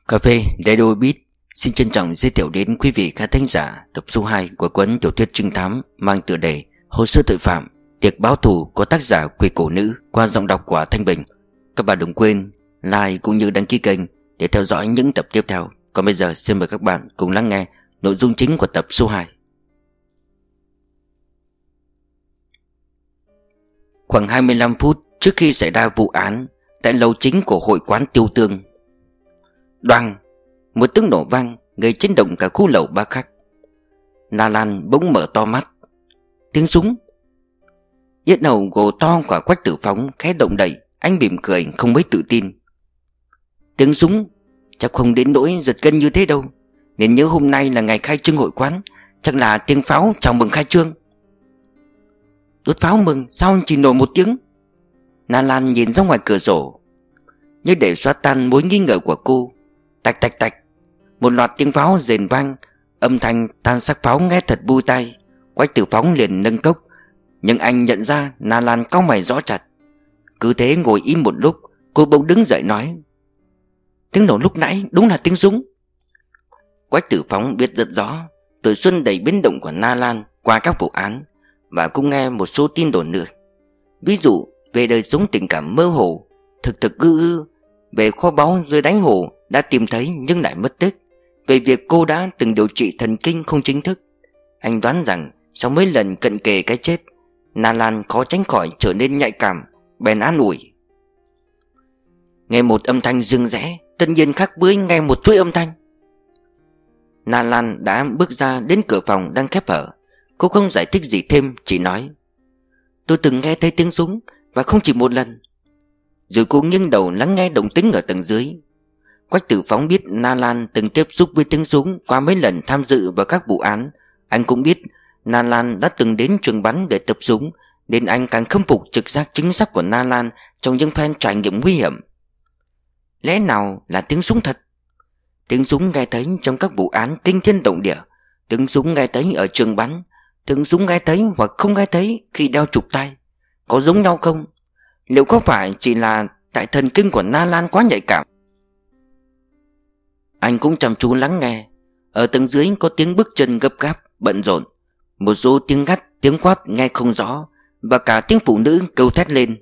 Cà phê Radio Beat xin trân trọng giới thiệu đến quý vị khán thính giả tập số 2 của cuốn tiểu thuyết trinh thám mang tựa đề Hồ sơ tội phạm Tiệc báo thù của tác giả Quỷ Cổ Nữ qua giọng đọc của Thanh Bình. Các bạn đừng quên like cũng như đăng ký kênh để theo dõi những tập tiếp theo. Còn bây giờ xin mời các bạn cùng lắng nghe nội dung chính của tập số 2. Khoảng 25 phút trước khi xảy ra vụ án tại lầu chính của hội quán Tiêu Tương, đoàng, một tiếng nổ vang gây chấn động cả khu lầu Ba Khắc. Na Lan bỗng mở to mắt. Tiếng súng. Yết hầu gồ to của Quách Tử Phóng khẽ động đậy. Anh mỉm cười không mấy tự tin. Tiếng súng chắc không đến nỗi giật gân như thế đâu. Nên nhớ hôm nay là ngày khai trương hội quán, chắc là tiếng pháo chào mừng khai trương. Đốt pháo mừng sao chỉ nổ một tiếng? Na Lan nhìn ra ngoài cửa sổ. Như để xóa tan mối nghi ngờ của cô, tạch tạch tạch, một loạt tiếng pháo rền vang. Âm thanh tan xác pháo nghe thật vui tai. Quách Tử Phóng liền nâng cốc, nhưng anh nhận ra Na Lan cau mày rõ chặt. Cứ thế ngồi im một lúc, cô bỗng đứng dậy nói: tiếng nổ lúc nãy đúng là tiếng súng. Quách Tử Phóng biết rất rõ tuổi xuân đầy biến động của Na Lan qua các vụ án, và cũng nghe một số tin đồn nữa. Ví dụ về đời sống tình cảm mơ hồ, thực ư, về kho báu dưới đáy hồ đã tìm thấy nhưng lại mất tích, về việc cô đã từng điều trị thần kinh không chính thức. Anh đoán rằng sau mấy lần cận kề cái chết, Na Lan khó tránh khỏi trở nên nhạy cảm, bèn an ủi: nghe một âm thanh rưng rẽ tất nhiên khác với nghe một chuỗi âm thanh. Na Lan đã bước ra đến cửa phòng đang khép hở. Cô không giải thích gì thêm, chỉ nói: tôi từng nghe thấy tiếng súng, và không chỉ một lần. Rồi cô nghiêng đầu lắng nghe động tĩnh ở tầng dưới. Quách Tử Phóng biết Na Lan từng tiếp xúc với tiếng súng qua mấy lần tham dự vào các vụ án. Anh cũng biết Na Lan đã từng đến trường bắn để tập súng, nên anh càng khâm phục trực giác chính xác của Na Lan trong những phen trải nghiệm nguy hiểm. Lẽ nào là tiếng súng thật? Tiếng súng nghe thấy trong các vụ án kinh thiên động địa, tiếng súng nghe thấy ở trường bắn, tiếng súng nghe thấy hoặc không nghe thấy khi đeo trục tai, có giống nhau không? Liệu có phải chỉ là tại thần kinh của Na Lan quá nhạy cảm? Anh cũng chăm chú lắng nghe. Ở tầng dưới có tiếng bước chân gấp gáp, bận rộn, một số tiếng gắt, tiếng quát nghe không rõ, và cả tiếng phụ nữ kêu thét lên.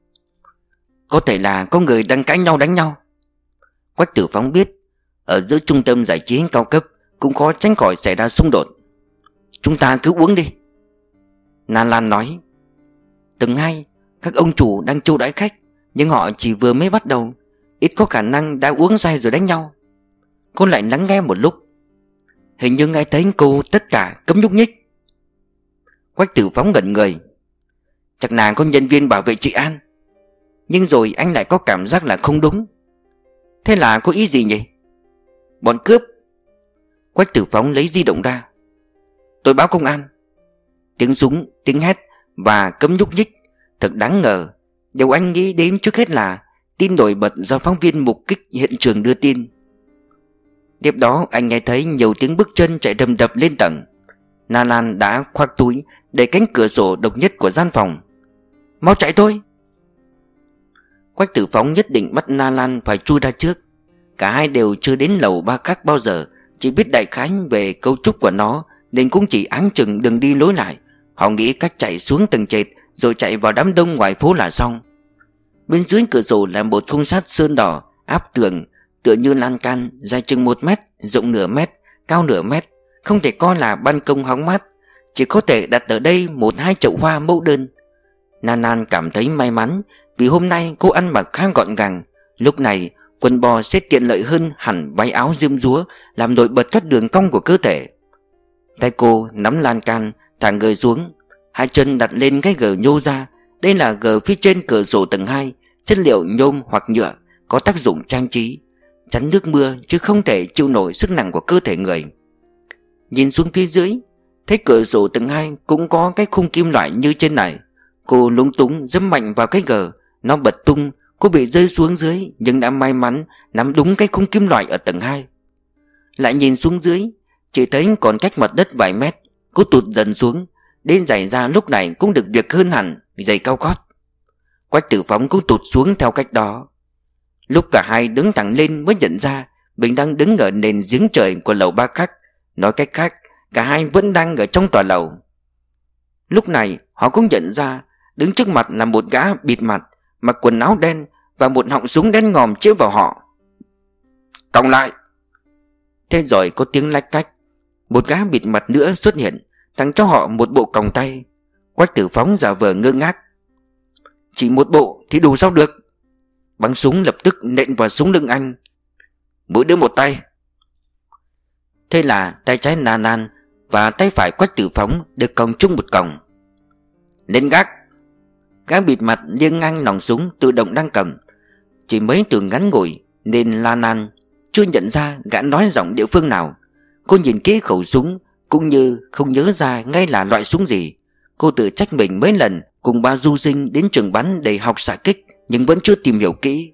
Có thể là có người đang cãi nhau đánh nhau. Quách Tử Phóng biết ở giữa trung tâm giải trí cao cấp cũng khó tránh khỏi xảy ra xung đột. Chúng ta cứ uống đi, Na Lan nói. Tầng 2, các ông chủ đang chiêu đãi khách, nhưng họ chỉ vừa mới bắt đầu, ít có khả năng đã uống say rồi đánh nhau. Cô lại lắng nghe một lúc. Hình như nghe thấy cô tất cả cấm nhúc nhích. Quách Tử Phóng ngẩn người. Chắc là có nhân viên bảo vệ trị an. Nhưng rồi anh lại có cảm giác là không đúng. Thế là có ý gì nhỉ? Bọn cướp. Quách Tử Phóng lấy di động ra. Tôi báo công an. Tiếng súng, tiếng hét và cấm nhúc nhích. Thật đáng ngờ. Điều anh nghĩ đến trước hết là tin nổi bật do phóng viên mục kích hiện trường đưa tin. Tiếp đó anh nghe thấy nhiều tiếng bước chân chạy đầm đập lên tầng. Na Lan đã khoác túi đẩy cánh cửa sổ độc nhất của gian phòng. Mau chạy thôi. Quách Tử Phóng nhất định bắt Na Lan phải chui ra trước. Cả hai đều chưa đến lầu Ba Khắc bao giờ, chỉ biết đại khái về cấu trúc của nó, nên cũng chỉ áng chừng đường đi lối lại. Họ nghĩ cách chạy xuống tầng trệt rồi chạy vào đám đông ngoài phố là xong. Bên dưới cửa sổ là một khung sắt sơn đỏ áp tường, tựa như lan can, dài chừng 1 mét, rộng nửa mét, cao nửa mét. Không thể coi là ban công hóng mát, chỉ có thể đặt ở đây 1-2 chậu hoa mẫu đơn. Na Lan cảm thấy may mắn vì hôm nay cô ăn mặc khá gọn gàng. Lúc này quần bò sẽ tiện lợi hơn hẳn váy áo diêm dúa, làm nổi bật các đường cong của cơ thể. Tay cô nắm lan can, thả người xuống, hai chân đặt lên cái gờ nhô ra. Đây là gờ phía trên cửa sổ tầng 2, chất liệu nhôm hoặc nhựa, có tác dụng trang trí, chắn nước mưa chứ không thể chịu nổi sức nặng của cơ thể người. Nhìn xuống phía dưới, thấy cửa sổ tầng 2 cũng có cái khung kim loại như trên này. Cô lúng túng giẫm mạnh vào cái gờ, nó bật tung. Cô bị rơi xuống dưới, nhưng đã may mắn nắm đúng cái khung kim loại ở tầng 2. Lại nhìn xuống dưới, chỉ thấy còn cách mặt đất vài mét. Cô tụt dần xuống, đến giày da lúc này cũng được việc hơn hẳn giày cao gót. Quách Tử Phóng cũng tụt xuống theo cách đó. Lúc cả hai đứng thẳng lên mới nhận ra Mình đang đứng ở nền giếng trời của lầu Ba Khách. Nói cách khác, cả hai vẫn đang ở trong tòa lầu. Lúc này họ cũng nhận ra đứng trước mặt là một gã bịt mặt, mặc quần áo đen và một họng súng đen ngòm chĩa vào họ. Còng lại! Thế rồi có tiếng lách cách. Một gã bịt mặt nữa xuất hiện, tặng cho họ một bộ còng tay. Quách Tử Phóng giả vờ ngơ ngác. Chỉ một bộ thì đủ sao được? Bắn súng lập tức nện vào súng lưng anh. Mỗi đứa một tay. Thế là tay trái Na Lan và tay phải Quách Tử Phóng được còng chung một còng. Lên gác! Gã bịt mặt liêng ngang nòng súng tự động đang cầm. Chỉ mấy từ ngắn ngủi nên La Lan chưa nhận ra gã nói giọng địa phương nào. Cô nhìn kỹ khẩu súng cũng như không nhớ ra ngay là loại súng gì. Cô tự trách mình mấy lần cùng ba du sinh đến trường bắn để học xạ kích nhưng vẫn chưa tìm hiểu kỹ.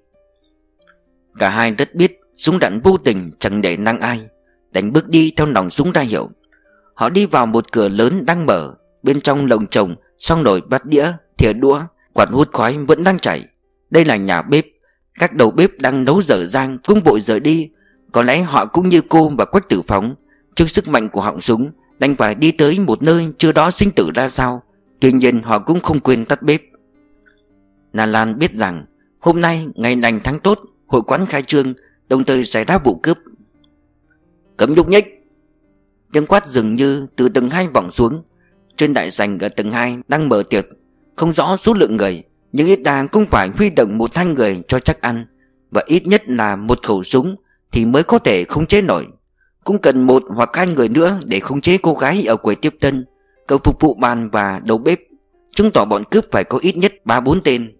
Cả hai rất biết súng đạn vô tình chẳng để năng ai, đánh bước đi theo nòng súng ra hiệu. Họ đi vào một cửa lớn đang mở. Bên trong lồng chồng xong nồi bát đĩa, thìa đũa, quạt hút khói vẫn đang chảy. Đây là nhà bếp. Các đầu bếp đang nấu dở dang cũng vội rời đi. Có lẽ họ cũng như cô và Quách Tử Phóng, trước sức mạnh của họng súng đành phải đi tới một nơi chưa đó sinh tử ra sao. Tuy nhiên họ cũng không quên tắt bếp. Na Lan biết rằng hôm nay ngày lành tháng tốt, hội quán khai trương, đồng thời xảy ra vụ cướp. Cấm nhúc nhích! Tiếng quát dường như từ tầng 2 vọng xuống. Trên đại sảnh ở tầng 2 đang mở tiệc. Không rõ số lượng người, nhưng ít ra cũng phải huy động 1-2 người cho chắc ăn, và ít nhất là một khẩu súng thì mới có thể khống chế nổi. Cũng cần 1 hoặc 2 người nữa để khống chế cô gái ở quầy tiếp tân, cậu phục vụ bàn và đầu bếp. Chứng tỏ bọn cướp phải có ít nhất 3-4 tên.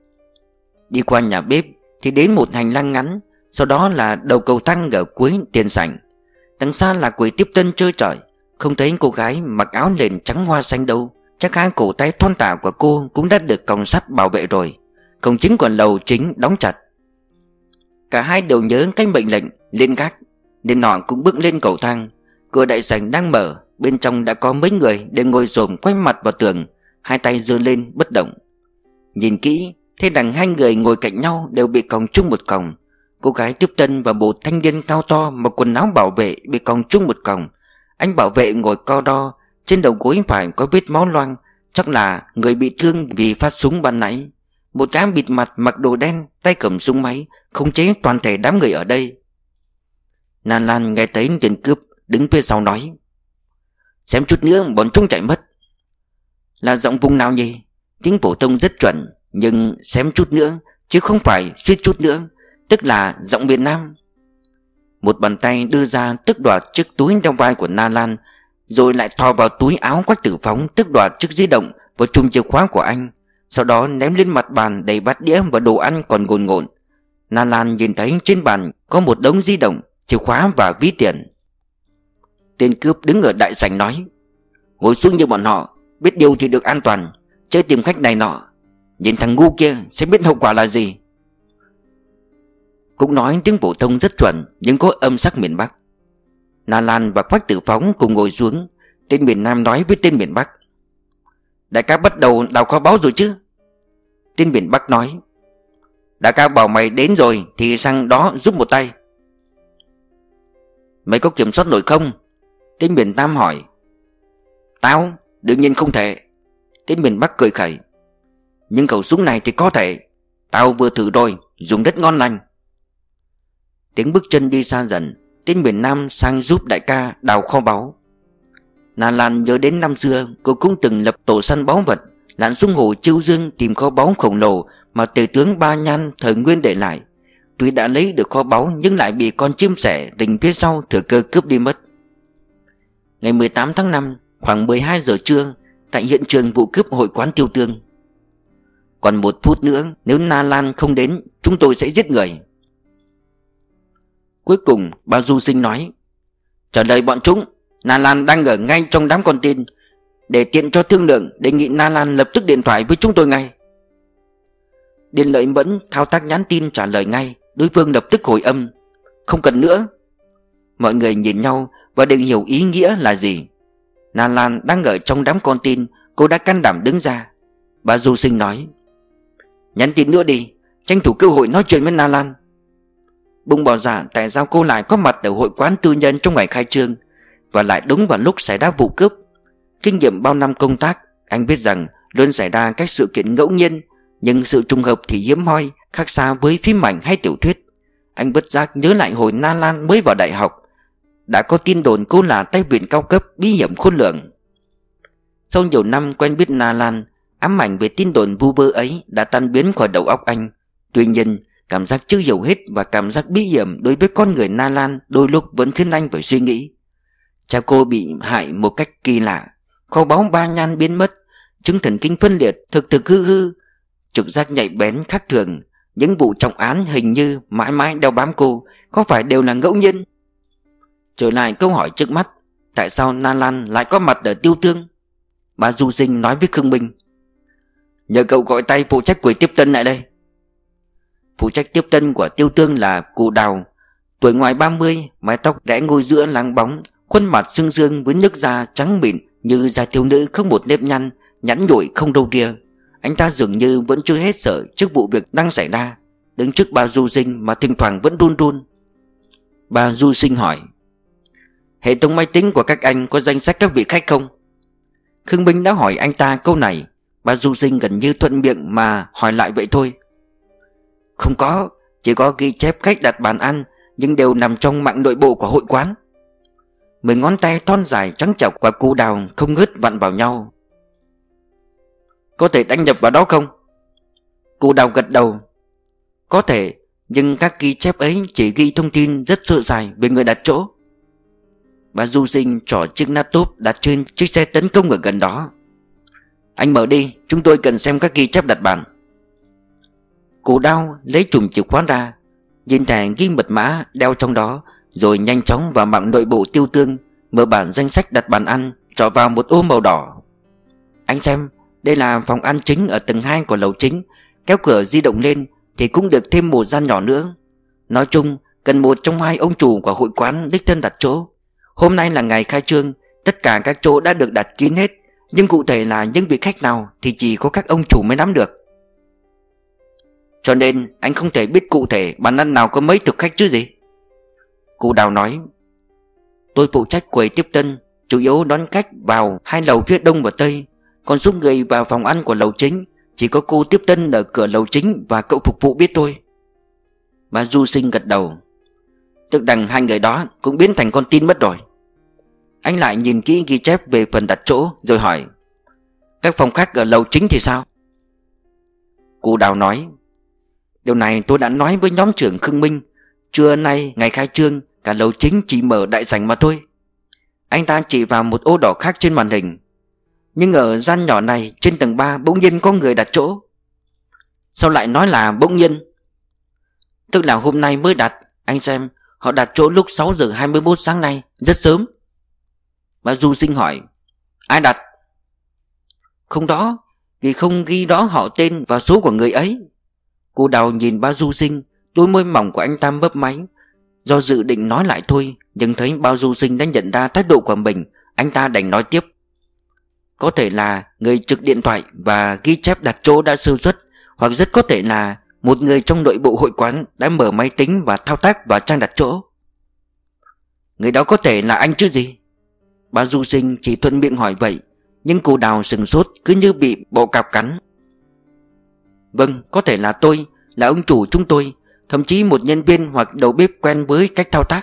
Đi qua nhà bếp thì đến một hành lang ngắn, sau đó là đầu cầu thang ở cuối tiền sảnh. Đằng xa là quầy tiếp tân chơi trọi. Không thấy cô gái mặc áo nền trắng hoa xanh đâu. Chắc hai cổ tay thon thả của cô cũng đã được còng sắt bảo vệ rồi. Cổng chính của lầu chính đóng chặt. Cả hai đều nhớ cái mệnh lệnh lên gác nên họ cũng bước lên cầu thang. Cửa đại sảnh đang mở. Bên trong đã có mấy người đều ngồi xổm quay mặt vào tường, hai tay giơ lên bất động. Nhìn kỹ thấy rằng 2 người ngồi cạnh nhau đều bị còng chung một còng. Cô gái tiếp tân và một thanh niên cao to mặc quần áo bảo vệ bị còng chung một còng. Anh bảo vệ ngồi co đo, trên đầu gối phải có vết máu loang, chắc là người bị thương vì phát súng ban nãy. Một gã bịt mặt mặc đồ đen, tay cầm súng máy, khống chế toàn thể đám người ở đây. Na Lan nghe thấy tên cướp đứng phía sau nói: Xem chút nữa bọn chúng chạy mất. Là giọng vùng nào nhỉ? Tiếng phổ thông rất chuẩn, nhưng xem chút nữa chứ không phải suýt chút nữa, tức là giọng miền Nam. Một bàn tay đưa ra tước đoạt chiếc túi trong vai của Na Lan, rồi lại thò vào túi áo Quách Tử Phóng tước đoạt chiếc di động và chùm chìa khóa của anh. Sau đó ném lên mặt bàn đầy bát đĩa và đồ ăn còn ngồn ngộn. Na Lan nhìn thấy trên bàn có một đống di động, chìa khóa và ví tiền. Tên cướp đứng ở đại sảnh nói: Ngồi xuống như bọn họ, biết điều thì được an toàn, chơi tìm khách này nọ. Nhìn thằng ngu kia sẽ biết hậu quả là gì. Cũng nói tiếng phổ thông rất chuẩn, nhưng có âm sắc miền Bắc. Na Lan và Quách Tử Phóng cùng ngồi xuống. Tên miền Nam nói với tên miền Bắc: Đại ca bắt đầu đào kho báu rồi chứ? Tên miền Bắc nói: Đại ca bảo mày đến rồi thì sang đó giúp một tay. Mày có kiểm soát nổi không? Tên miền Nam hỏi. Tao? Đương nhiên không thể. Tên miền Bắc cười khẩy. Nhưng khẩu súng này thì có thể. Tao vừa thử rồi, dùng rất ngon lành. Tiếng bước chân đi xa dần. Tên miền Nam sang giúp đại ca đào kho báu. Na Lan nhớ đến năm xưa cô cũng từng lập tổ săn báu vật, lặn xuống hồ Chiêu Dương tìm kho báu khổng lồ mà tể tướng Ba Nhan thời Nguyên để lại. Tuy đã lấy được kho báu nhưng lại bị con chim sẻ rình phía sau thừa cơ cướp đi mất. Ngày 18 tháng 5, khoảng 12 giờ trưa, tại hiện trường vụ cướp hội quán Tiêu Tương. Còn 1 phút nữa, nếu Na Lan không đến, chúng tôi sẽ giết người. Cuối cùng bà du sinh nói: Trả lời bọn chúng, Na Lan đang ở ngay trong đám con tin. Để tiện cho thương lượng, đề nghị Na Lan lập tức điện thoại với chúng tôi ngay. Điền Lợi Mẫn thao tác nhắn tin trả lời ngay. Đối phương lập tức hồi âm: Không cần nữa. Mọi người nhìn nhau và đều hiểu ý nghĩa là gì. Na Lan đang ở trong đám con tin. Cô đã can đảm đứng ra. Bà du sinh nói: Nhắn tin nữa đi, tranh thủ cơ hội nói chuyện với Na Lan. bụng bảo dạ tại sao cô lại có mặt ở hội quán tư nhân trong ngày khai trương, và lại đúng vào lúc xảy ra vụ cướp. Kinh nghiệm bao năm công tác, anh biết rằng luôn xảy ra các sự kiện ngẫu nhiên, nhưng sự trùng hợp thì hiếm hoi, khác xa với phim ảnh hay tiểu thuyết. Anh bất giác nhớ lại hồi Na Lan mới vào đại học, đã có tin đồn cô là tay vịn cao cấp bí hiểm khôn lường. Sau nhiều năm quen biết Na Lan, ám ảnh về tin đồn vu vơ ấy đã tan biến khỏi đầu óc anh. Tuy nhiên, cảm giác chưa hiểu hết và cảm giác bí hiểm đối với con người Na Lan đôi lúc vẫn khiến anh phải suy nghĩ. Cha cô bị hại một cách kỳ lạ, kho báu Ba Nhan biến mất, chứng thần kinh phân liệt, thực hư, trực giác nhạy bén khác thường. Những vụ trọng án hình như mãi mãi đeo bám cô, có phải đều là ngẫu nhiên? Trở lại câu hỏi trước mắt, tại sao Na Lan lại có mặt ở Tiêu Tương? Bà Du Sinh nói với Khương Minh: nhờ cậu gọi tay phụ trách quầy tiếp tân lại đây. Phụ trách tiếp tân của Tiêu Tương là cụ Đào, tuổi ngoài 30, mái tóc rẽ ngôi giữa láng bóng, khuôn mặt sưng sương với nước da trắng mịn như da thiếu nữ không một nếp nhăn, nhẵn nhụi không râu ria. Anh ta dường như vẫn chưa hết sợ trước vụ việc đang xảy ra, đứng trước bà Du Sinh mà thỉnh thoảng vẫn run run. Bà Du Sinh hỏi: hệ thống máy tính của các anh có danh sách các vị khách không? Khương Minh đã hỏi anh ta câu này, bà Du Sinh gần như thuận miệng mà hỏi lại vậy thôi. Không có, chỉ có ghi chép khách đặt bàn ăn, nhưng đều nằm trong mạng nội bộ của hội quán. 10 ngón tay thon dài trắng trẻo của cụ Đào không ngớt vặn vào nhau. Có thể đăng nhập vào đó không? Cụ Đào gật đầu. Có thể, nhưng các ghi chép ấy chỉ ghi thông tin rất sơ sài về người đặt chỗ. Bà Du Sinh trỏ chiếc laptop đặt trên chiếc xe tấn công ở gần đó. Anh mở đi, chúng tôi cần xem các ghi chép đặt bàn. Cụ Đào lấy chùm chìa khóa ra, nhìn thẻ ghi mật mã đeo trong đó, rồi nhanh chóng vào mạng nội bộ Tiêu Tương, mở bản danh sách đặt bàn ăn, chọn vào một ô màu đỏ. Anh xem, đây là phòng ăn chính ở tầng 2 của lầu chính. Kéo cửa di động lên thì cũng được thêm một gian nhỏ nữa. Nói chung, cần một trong hai ông chủ của hội quán đích thân đặt chỗ. Hôm nay là ngày khai trương, tất cả các chỗ đã được đặt kín hết, nhưng cụ thể là những vị khách nào thì chỉ có các ông chủ mới nắm được. Cho nên anh không thể biết cụ thể bàn ăn nào có mấy thực khách chứ gì. Cụ Đào nói: tôi phụ trách quầy tiếp tân, chủ yếu đón khách vào hai lầu phía đông và tây. Còn số người vào phòng ăn của lầu chính chỉ có cô tiếp tân ở cửa lầu chính và cậu phục vụ biết thôi. Bà Du Sinh gật đầu. Tức rằng hai người đó cũng biến thành con tin mất rồi. Anh lại nhìn kỹ ghi chép về phần đặt chỗ rồi hỏi: các phòng khách ở lầu chính thì sao? Cụ Đào nói: điều này tôi đã nói với nhóm trưởng Khương Minh. Trưa nay ngày khai trương, cả lầu chính chỉ mở đại sảnh mà thôi. Anh ta chỉ vào một ô đỏ khác trên màn hình. Nhưng ở gian nhỏ này trên tầng 3 bỗng nhiên có người đặt chỗ. Sao lại nói là bỗng nhiên? Tức là hôm nay mới đặt. Anh xem, họ đặt chỗ lúc 6 giờ 21 sáng nay, rất sớm. Bà Du Sinh hỏi: ai đặt? Không đó, vì không ghi rõ họ tên và số của người ấy. Cô Đào nhìn bà Du Sinh, đôi môi mỏng của anh ta mấp máy. Do dự định nói lại thôi, nhưng thấy bà Du Sinh đã nhận ra thái độ của mình, anh ta đành nói tiếp: có thể là người trực điện thoại và ghi chép đặt chỗ đã sơ suất, hoặc rất có thể là một người trong nội bộ hội quán đã mở máy tính và thao tác vào trang đặt chỗ. Người đó có thể là anh chứ gì? Bà Du Sinh chỉ thuận miệng hỏi vậy, nhưng cô Đào sừng sốt cứ như bị bọ cạp cắn. Vâng, có thể là tôi, là ông chủ chúng tôi, thậm chí một nhân viên hoặc đầu bếp quen với cách thao tác.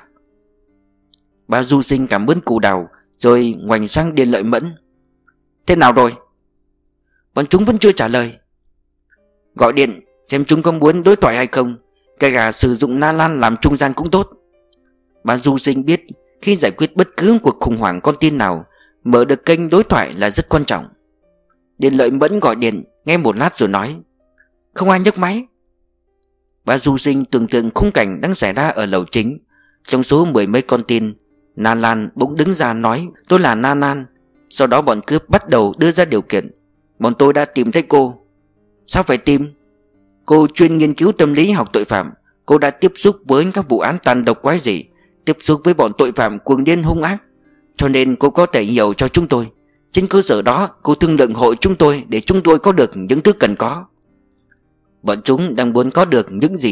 Bà Du Sinh cảm ơn cô Đào rồi ngoảnh sang Điền Lợi Mẫn: thế nào rồi? Bọn chúng vẫn chưa trả lời. Gọi điện xem chúng có muốn đối thoại hay không, kể cả sử dụng Na Lan làm trung gian cũng tốt. Bà Du Sinh biết khi giải quyết bất cứ cuộc khủng hoảng con tin nào, mở được kênh đối thoại là rất quan trọng. Điền Lợi Mẫn gọi điện nghe một lát rồi nói: không ai nhấc máy. Bà Du Sinh tưởng tượng khung cảnh đang xảy ra ở lầu chính. Trong số 10 mấy con tin, Na Lan bỗng đứng ra nói tôi là Na Lan. Sau đó bọn cướp bắt đầu đưa ra điều kiện: bọn tôi đã tìm thấy cô. Sao phải tìm? Cô chuyên nghiên cứu tâm lý học tội phạm. Cô đã tiếp xúc với các vụ án tàn độc quái dị, tiếp xúc với bọn tội phạm cuồng điên hung ác, cho nên cô có thể hiểu cho chúng tôi. Trên cơ sở đó cô thương lượng hội chúng tôi để chúng tôi có được những thứ cần có. Bọn chúng đang muốn có được những gì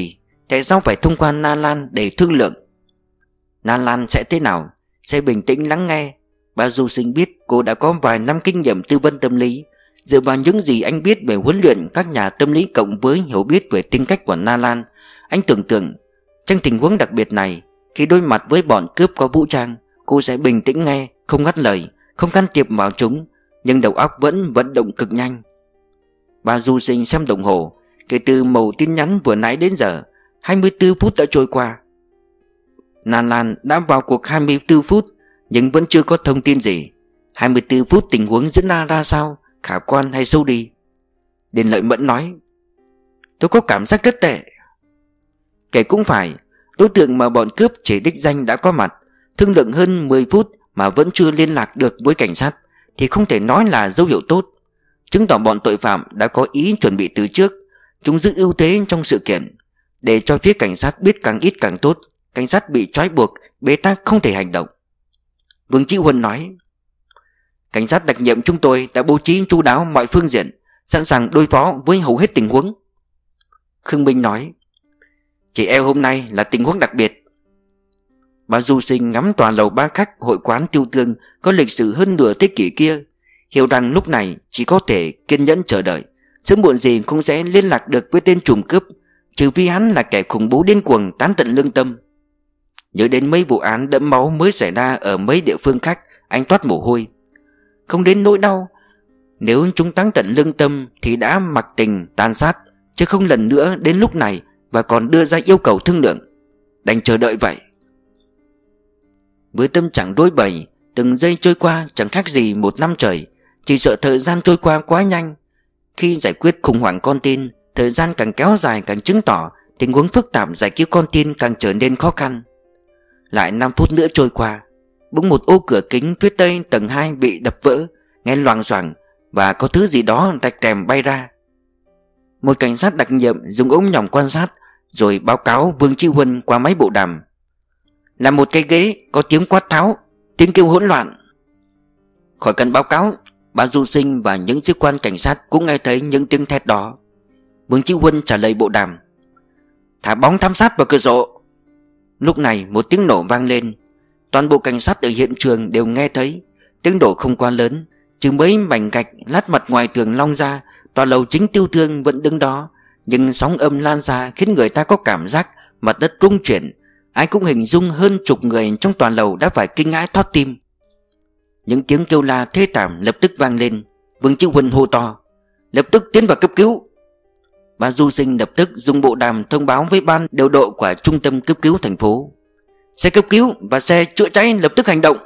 Tại sao phải thông qua Na Lan để thương lượng? Na Lan sẽ thế nào? Sẽ bình tĩnh lắng nghe. Bà Du Sinh biết cô đã có vài năm kinh nghiệm tư vấn tâm lý. Dựa vào những gì anh biết về huấn luyện các nhà tâm lý cộng với hiểu biết về tính cách của Na Lan, anh tưởng tượng trong tình huống đặc biệt này, khi đối mặt với bọn cướp có vũ trang, cô sẽ bình tĩnh nghe, không ngắt lời, không can thiệp vào chúng, nhưng đầu óc vẫn vận động cực nhanh. Bà Du Sinh xem đồng hồ. Kể từ mẩu tin nhắn vừa nãy đến giờ, 24 phút đã trôi qua. Na Lan đã vào cuộc 24 phút nhưng vẫn chưa có thông tin gì. 24 phút tình huống diễn ra sao, khả quan hay xấu đi? Điền Lợi Mẫn nói: tôi có cảm giác rất tệ. Kể cũng phải, đối tượng mà bọn cướp chỉ đích danh đã có mặt, thương lượng hơn 10 phút mà vẫn chưa liên lạc được với cảnh sát thì không thể nói là dấu hiệu tốt, chứng tỏ bọn tội phạm đã có ý chuẩn bị từ trước. Chúng giữ ưu thế trong sự kiện, để cho phía cảnh sát biết càng ít càng tốt. Cảnh sát bị trói buộc, bế tắc không thể hành động. Vương Chí Huân nói: cảnh sát đặc nhiệm chúng tôi đã bố trí chu đáo mọi phương diện, sẵn sàng đối phó với hầu hết tình huống. Khương Minh nói: chỉ e hôm nay là tình huống đặc biệt. Bà Du Sinh ngắm tòa lầu ba khách hội quán Tiêu Tương có lịch sử hơn nửa thế kỷ kia, hiểu rằng lúc này chỉ có thể kiên nhẫn chờ đợi. Sớm muộn gì cũng sẽ liên lạc được với tên trùm cướp, trừ phi hắn là kẻ khủng bố điên cuồng tán tận lương tâm. Nhớ đến mấy vụ án đẫm máu mới xảy ra ở mấy địa phương khác, anh toát mồ hôi. Không đến nỗi đau, nếu chúng tán tận lương tâm thì đã mặc tình tàn sát, chứ không lần nữa đến lúc này và còn đưa ra yêu cầu thương lượng. Đành chờ đợi vậy. Với tâm trạng rối bời, từng giây trôi qua chẳng khác gì một năm trời. Chỉ sợ thời gian trôi qua quá nhanh. Khi giải quyết khủng hoảng con tin, thời gian càng kéo dài càng chứng tỏ tình huống phức tạp giải cứu con tin càng trở nên khó khăn. Lại 5 phút nữa trôi qua, bỗng một ô cửa kính phía tây tầng 2 bị đập vỡ, nghe loảng xoảng và có thứ gì đó rạch rèm bay ra. Một cảnh sát đặc nhiệm dùng ống nhòm quan sát, rồi báo cáo Vương Chí Huân qua máy bộ đàm: là một cái ghế, có tiếng quát tháo, tiếng kêu hỗn loạn. Khỏi cần báo cáo, bà Du Sinh và những chức quan cảnh sát cũng nghe thấy những tiếng thét đó. Vương Chí Huân trả lời bộ đàm: thả bóng thám sát vào cửa sổ. Lúc này một tiếng nổ vang lên. Toàn bộ cảnh sát ở hiện trường đều nghe thấy. Tiếng nổ không quá lớn, trừ mấy mảnh gạch lát mặt ngoài tường long ra. Tòa lầu chính Tiêu Tương vẫn đứng đó, nhưng sóng âm lan ra khiến người ta có cảm giác mặt đất rung chuyển. Ai cũng hình dung hơn chục người trong tòa lầu đã phải kinh hãi thót tim. Những tiếng kêu la thê thảm lập tức vang lên. Vương Chí Huân hô to: lập tức tiến vào cấp cứu. Bà Du Sinh lập tức dùng bộ đàm thông báo với ban điều độ của trung tâm cấp cứu thành phố: xe cấp cứu và xe chữa cháy lập tức hành động.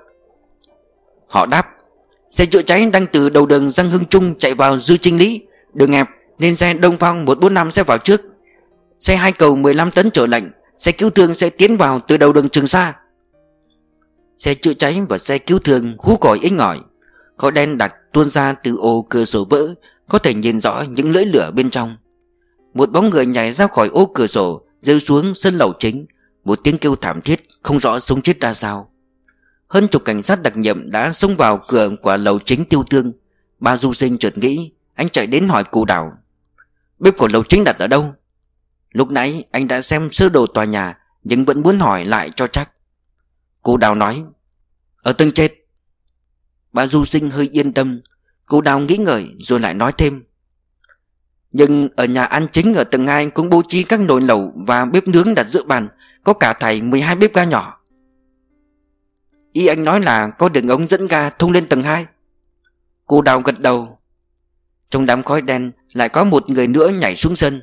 Họ đáp: xe chữa cháy đang từ đầu đường Giang Hưng Trung chạy vào Dư Trinh Lý, đường hẹp nên xe Đông Phong 145 sẽ vào trước. Xe 2 cầu 15 tấn trở lệnh, xe cứu thương sẽ tiến vào từ đầu đường Trường Sa. Xe chữa cháy và xe cứu thương hú còi inh ỏi. Khói đen đặc tuôn ra từ ô cửa sổ vỡ, có thể nhìn rõ những lưỡi lửa bên trong. Một bóng người nhảy ra khỏi ô cửa sổ, rơi xuống sân lầu chính. Một tiếng kêu thảm thiết không rõ sống chết ra sao. Hơn chục cảnh sát đặc nhiệm đã xông vào cửa của lầu chính Tiêu Tương. Bà Du Sinh chợt nghĩ, anh chạy đến hỏi cụ Đào: bếp của lầu chính đặt ở đâu? Lúc nãy anh đã xem sơ đồ tòa nhà, nhưng vẫn muốn hỏi lại cho chắc. Cụ Đào nói: ở tầng trên. Bà Du Sinh hơi yên tâm. Cụ Đào nghĩ ngợi rồi lại nói thêm: nhưng ở nhà ăn chính ở tầng 2 cũng bố trí các nồi lẩu và bếp nướng đặt giữa bàn, có cả thảy 12 bếp ga nhỏ. Ý anh nói là có đường ống dẫn ga thông lên tầng 2? Cụ Đào gật đầu. Trong đám khói đen lại có một người nữa nhảy xuống sân.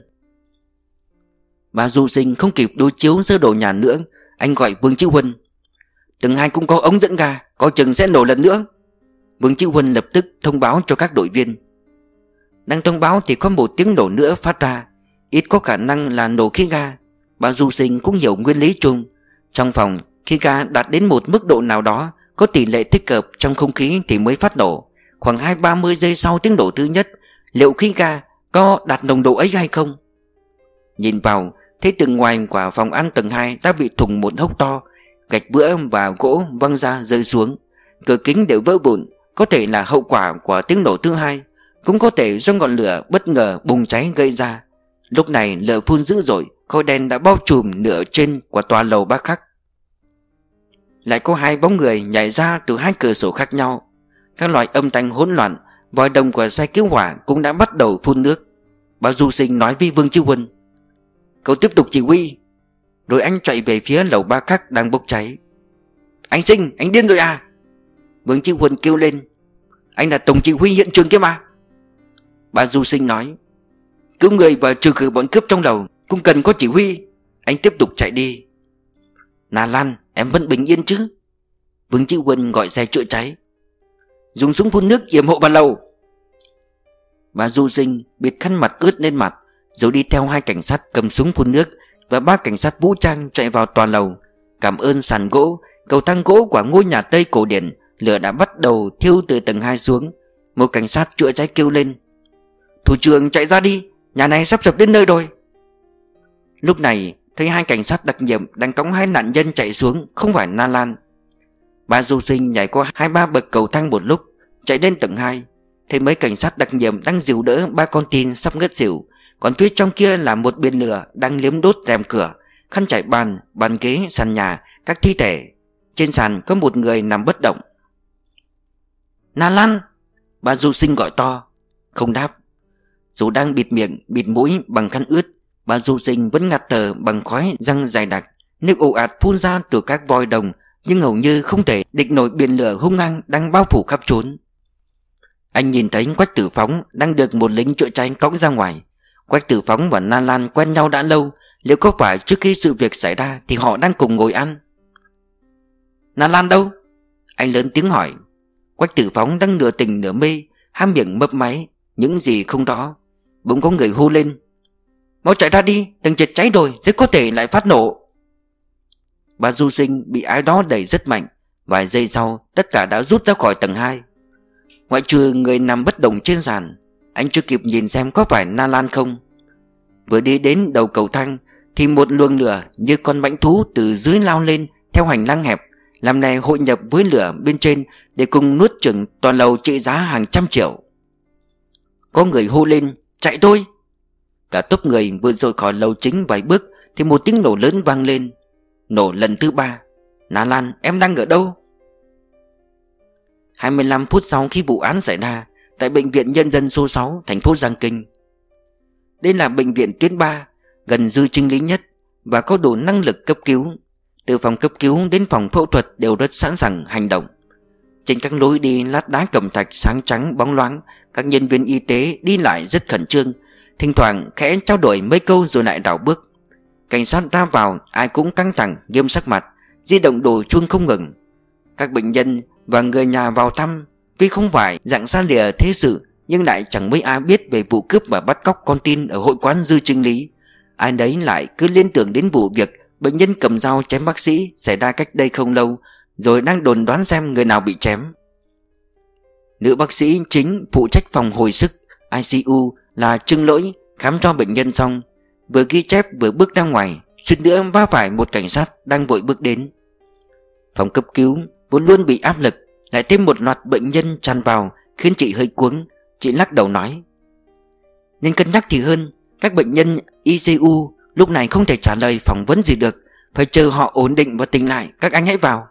Bà Du Sinh không kịp đối chiếu sơ đồ nhà nữa. Anh gọi Vương Chí Huân: tầng 2 cũng có ống dẫn ga, có chừng sẽ nổ lần nữa. Vương Chí Huân lập tức thông báo cho các đội viên. Đang thông báo thì có một tiếng nổ nữa phát ra. Ít có khả năng là nổ khí ga. Bà Du Sinh cũng hiểu nguyên lý chung. Trong phòng, khí ga đạt đến một mức độ nào đó, có tỷ lệ thích hợp trong không khí thì mới phát nổ. Khoảng 20-30 giây sau tiếng nổ thứ nhất, liệu khí ga có đạt nồng độ ấy hay không? Nhìn vào, thấy tường ngoài của phòng ăn tầng 2 đã bị thủng một hốc to. Gạch vữa và gỗ văng ra rơi xuống. Cửa kính đều vỡ vụn. Có thể là hậu quả của tiếng nổ thứ hai, cũng có thể do ngọn lửa bất ngờ bùng cháy gây ra. Lúc này lửa phun dữ dội, khói đen đã bao trùm nửa trên của tòa lầu ba khắc. Lại có hai bóng người nhảy ra từ hai cửa sổ khác nhau. Các loại âm thanh hỗn loạn, vòi đồng của xe cứu hỏa cũng đã bắt đầu phun nước. Bà Du Sinh nói với Vương Chí Huân: "Cậu tiếp tục chỉ huy." Rồi anh chạy về phía lầu ba khắc đang bốc cháy. "Anh Sinh, anh điên rồi à?" Vương Chí Huân kêu lên. "Anh là tổng chỉ huy hiện trường kia mà." Bà Du Sinh nói: "Cứu người và trừ khử bọn cướp trong lầu cũng cần có chỉ huy." Anh tiếp tục chạy đi. "Na Lan, em vẫn bình yên chứ?" Vương Chí Huân gọi xe chữa cháy. "Dùng súng phun nước yểm hộ vào lầu." Bà Du Sinh bịt khăn mặt ướt lên mặt, rồi đi theo hai cảnh sát cầm súng phun nước và ba cảnh sát vũ trang chạy vào tòa lầu. Cảm ơn sàn gỗ, cầu thang gỗ của ngôi nhà Tây cổ điển, lửa đã bắt đầu thiêu từ tầng 2 xuống. Một cảnh sát chữa cháy kêu lên: "Thủ trưởng chạy ra đi, nhà này sắp sập đến nơi rồi." Lúc này thấy hai cảnh sát đặc nhiệm đang cõng hai nạn nhân chạy xuống, không phải Na Lan. Bà Du Sinh nhảy qua 2-3 bậc cầu thang một lúc, chạy lên tầng 2. Thấy mấy cảnh sát đặc nhiệm đang dìu đỡ ba con tin sắp ngất xỉu, còn phía trong kia là một biển lửa đang liếm đốt rèm cửa, khăn trải bàn, bàn ghế, sàn nhà, các thi thể. Trên sàn có một người nằm bất động. "Na Lan!" Bà Du Sinh gọi to. Không đáp. Dù đang bịt miệng, bịt mũi bằng khăn ướt, bà Du Sinh vẫn ngạt thở bằng khói răng dày đặc. Nước ồ ạt phun ra từ các vòi đồng, nhưng hầu như không thể địch nổi biển lửa hung hăng đang bao phủ khắp trốn. Anh nhìn thấy Quách Tử Phóng đang được một lính chữa cháy cõng ra ngoài. Quách Tử Phóng và Na Lan quen nhau đã lâu, liệu có phải trước khi sự việc xảy ra thì họ đang cùng ngồi ăn? "Na Lan đâu?" Anh lớn tiếng hỏi. Quách Tử Phóng đang nửa tỉnh nửa mê, há miệng mấp máy những gì không rõ. Bỗng có người hô lên: "Mau chạy ra đi, tầng trệt cháy rồi, rất có thể lại phát nổ." Bà Du Sinh bị ai đó đẩy rất mạnh. Vài giây sau tất cả đã rút ra khỏi tầng 2. Ngoại trừ người nằm bất động trên sàn, anh chưa kịp nhìn xem có phải Na Lan không. Vừa đi đến đầu cầu thang thì một luồng lửa như con mãnh thú từ dưới lao lên theo hành lang hẹp, làm này hội nhập với lửa bên trên để cùng nuốt chửng toàn lầu trị giá hàng trăm triệu. Có người hô lên: "Chạy thôi!" Cả tốp người vừa rời khỏi lầu chính vài bước thì một tiếng nổ lớn vang lên. Nổ lần thứ 3. "Na Lan, em đang ở đâu?" 25 phút sau khi vụ án xảy ra, tại Bệnh viện Nhân dân số 6, thành phố Giang Kinh. Đây là bệnh viện tuyến 3, gần dư sinh lý nhất và có đủ năng lực cấp cứu. Từ phòng cấp cứu đến phòng phẫu thuật đều rất sẵn sàng hành động. Trên các lối đi lát đá cẩm thạch sáng trắng bóng loáng, các nhân viên y tế đi lại rất khẩn trương, thỉnh thoảng khẽ trao đổi mấy câu rồi lại đảo bước. Cảnh sát ra vào ai cũng căng thẳng nghiêm sắc mặt, di động đổ chuông không ngừng. Các bệnh nhân và người nhà vào thăm, tuy không phải dạng xa lìa thế sự, nhưng lại chẳng mấy ai biết về vụ cướp và bắt cóc con tin ở hội quán Dư Trinh Lý. Ai đấy lại cứ liên tưởng đến vụ việc bệnh nhân cầm dao chém bác sĩ xảy ra cách đây không lâu, rồi đang đồn đoán xem người nào bị chém. Nữ bác sĩ chính phụ trách phòng hồi sức ICU là Trương Lỗi khám cho bệnh nhân xong, vừa ghi chép vừa bước ra ngoài, suýt nữa va phải một cảnh sát đang vội bước đến. Phòng cấp cứu vốn luôn bị áp lực, lại thêm một loạt bệnh nhân tràn vào khiến chị hơi cuống. Chị lắc đầu nói: "Nên cân nhắc thì hơn. Các bệnh nhân ICU lúc này không thể trả lời phỏng vấn gì được, phải chờ họ ổn định và tỉnh lại các anh hãy vào."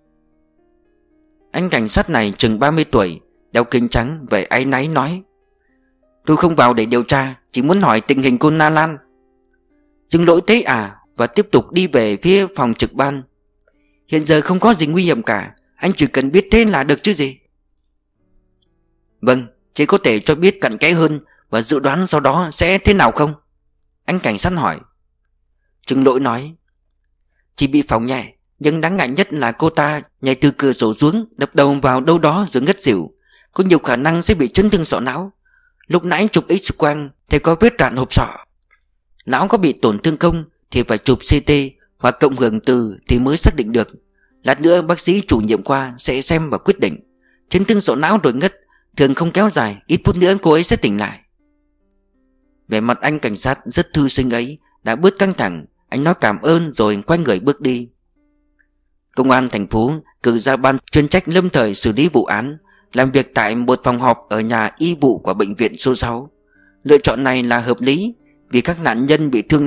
Anh cảnh sát này chừng 30 tuổi, đeo kính trắng, vẻ áy náy nói: "Tôi không vào để điều tra, chỉ muốn hỏi tình hình cô Na Lan." Trương Lỗi thế à, và tiếp tục đi về phía phòng trực ban. "Hiện giờ không có gì nguy hiểm cả, anh chỉ cần biết thế là được chứ gì." "Vâng, chỉ có thể cho biết cặn kẽ hơn và dự đoán sau đó sẽ thế nào không?" Anh cảnh sát hỏi. Trương Lỗi nói: "Chỉ bị phỏng nhẹ, nhưng đáng ngại nhất là cô ta nhảy từ cửa sổ xuống, đập đầu vào đâu đó rồi ngất xỉu. Có nhiều khả năng sẽ bị chấn thương sọ não. Lúc nãy chụp X-quang thì có vết rạn hộp sọ. Não có bị tổn thương không thì phải chụp CT hoặc cộng hưởng từ thì mới xác định được. Lát nữa bác sĩ chủ nhiệm khoa sẽ xem và quyết định. Chấn thương sọ não rồi ngất thường không kéo dài, ít phút nữa cô ấy sẽ tỉnh lại." Vẻ mặt anh cảnh sát rất thư sinh ấy đã bớt căng thẳng. Anh nói cảm ơn rồi quay người bước đi. Công an thành phố cử ra ban chuyên trách lâm thời xử lý vụ án, làm việc tại một phòng họp ở nhà y vụ của bệnh viện số 6. Lựa chọn này là hợp lý, vì các nạn nhân bị thương nặng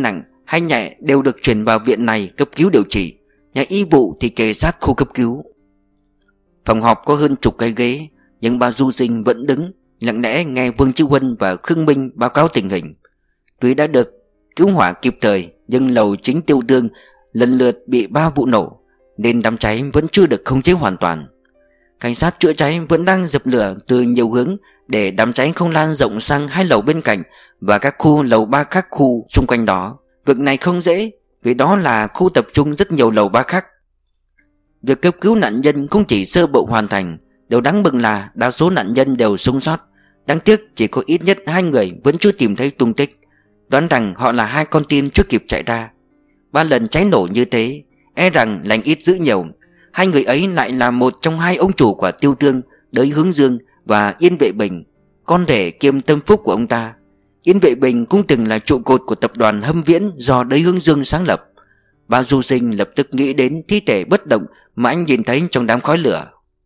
hay nhẹ đều được chuyển vào viện này cấp cứu điều trị. Nhà y vụ thì kề sát khu cấp cứu. Phòng họp có hơn chục cái ghế, nhưng bà Du Sinh vẫn đứng lặng lẽ nghe Vương Chí Huân và Khương Minh báo cáo tình hình. Tuy đã được cứu hỏa kịp thời, nhưng lầu chính Tiêu Tương lần lượt bị 3 vụ nổ, nên đám cháy vẫn chưa được khống chế hoàn toàn. Cảnh sát chữa cháy vẫn đang dập lửa từ nhiều hướng để đám cháy không lan rộng sang 2 lầu bên cạnh và các khu lầu 3 khác khu xung quanh đó. Việc này không dễ, vì đó là khu tập trung rất nhiều lầu 3 khác. Việc cấp cứu nạn nhân cũng chỉ sơ bộ hoàn thành. Điều đáng mừng là đa số nạn nhân đều sống sót. Đáng tiếc chỉ có ít nhất 2 người vẫn chưa tìm thấy tung tích. Đoán rằng họ là 2 con tin chưa kịp chạy ra. 3 lần cháy nổ như thế, e rằng lành ít dữ nhiều. 2 người ấy lại là một trong 2 ông chủ của Tiêu Tương, Đới Hướng Dương và Yên Vệ Bình, con rể kiêm tâm phúc của ông ta. Yên Vệ Bình cũng từng là trụ cột của tập đoàn Hâm Viễn do Đới Hướng Dương sáng lập. Bà Du Sinh lập tức nghĩ đến thi thể bất động mà anh nhìn thấy trong đám khói lửa.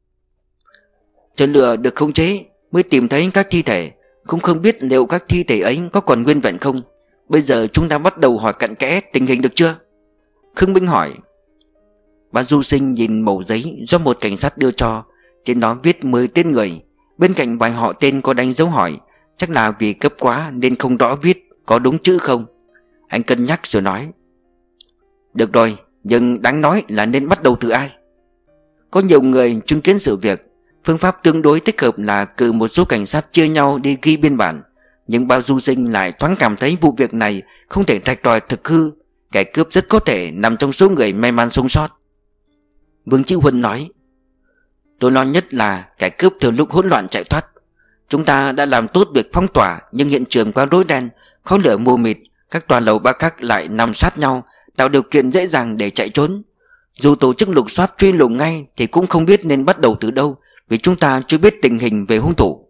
Chờ lửa được khống chế mới tìm thấy các thi thể, cũng không biết liệu các thi thể ấy có còn nguyên vẹn không. Bây giờ chúng ta bắt đầu hỏi cặn kẽ tình hình được chưa? Khương Minh hỏi. Bà Du Sinh nhìn mẩu giấy do một cảnh sát đưa cho. Trên đó viết 10 tên người. Bên cạnh vài họ tên có đánh dấu hỏi. Chắc là vì cấp quá nên không rõ viết có đúng chữ không. Anh cân nhắc rồi nói. Được rồi, nhưng đáng nói là nên bắt đầu từ ai? Có nhiều người chứng kiến sự việc. Phương pháp tương đối thích hợp là cử một số cảnh sát chia nhau đi ghi biên bản. Nhưng bà Du Sinh lại thoáng cảm thấy vụ việc này không thể rạch ròi thực hư. Kẻ cướp rất có thể nằm trong số người may mắn sống sót. Vương Chí Huân nói. Tôi lo nhất là kẻ cướp thừa lúc hỗn loạn chạy thoát. Chúng ta đã làm tốt việc phong tỏa, nhưng hiện trường quá rối ren, khói lửa mù mịt. Các tòa lầu 3 khác lại nằm sát nhau, tạo điều kiện dễ dàng để chạy trốn. Dù tổ chức lục soát truy lùng ngay thì cũng không biết nên bắt đầu từ đâu, vì chúng ta chưa biết tình hình về hung thủ.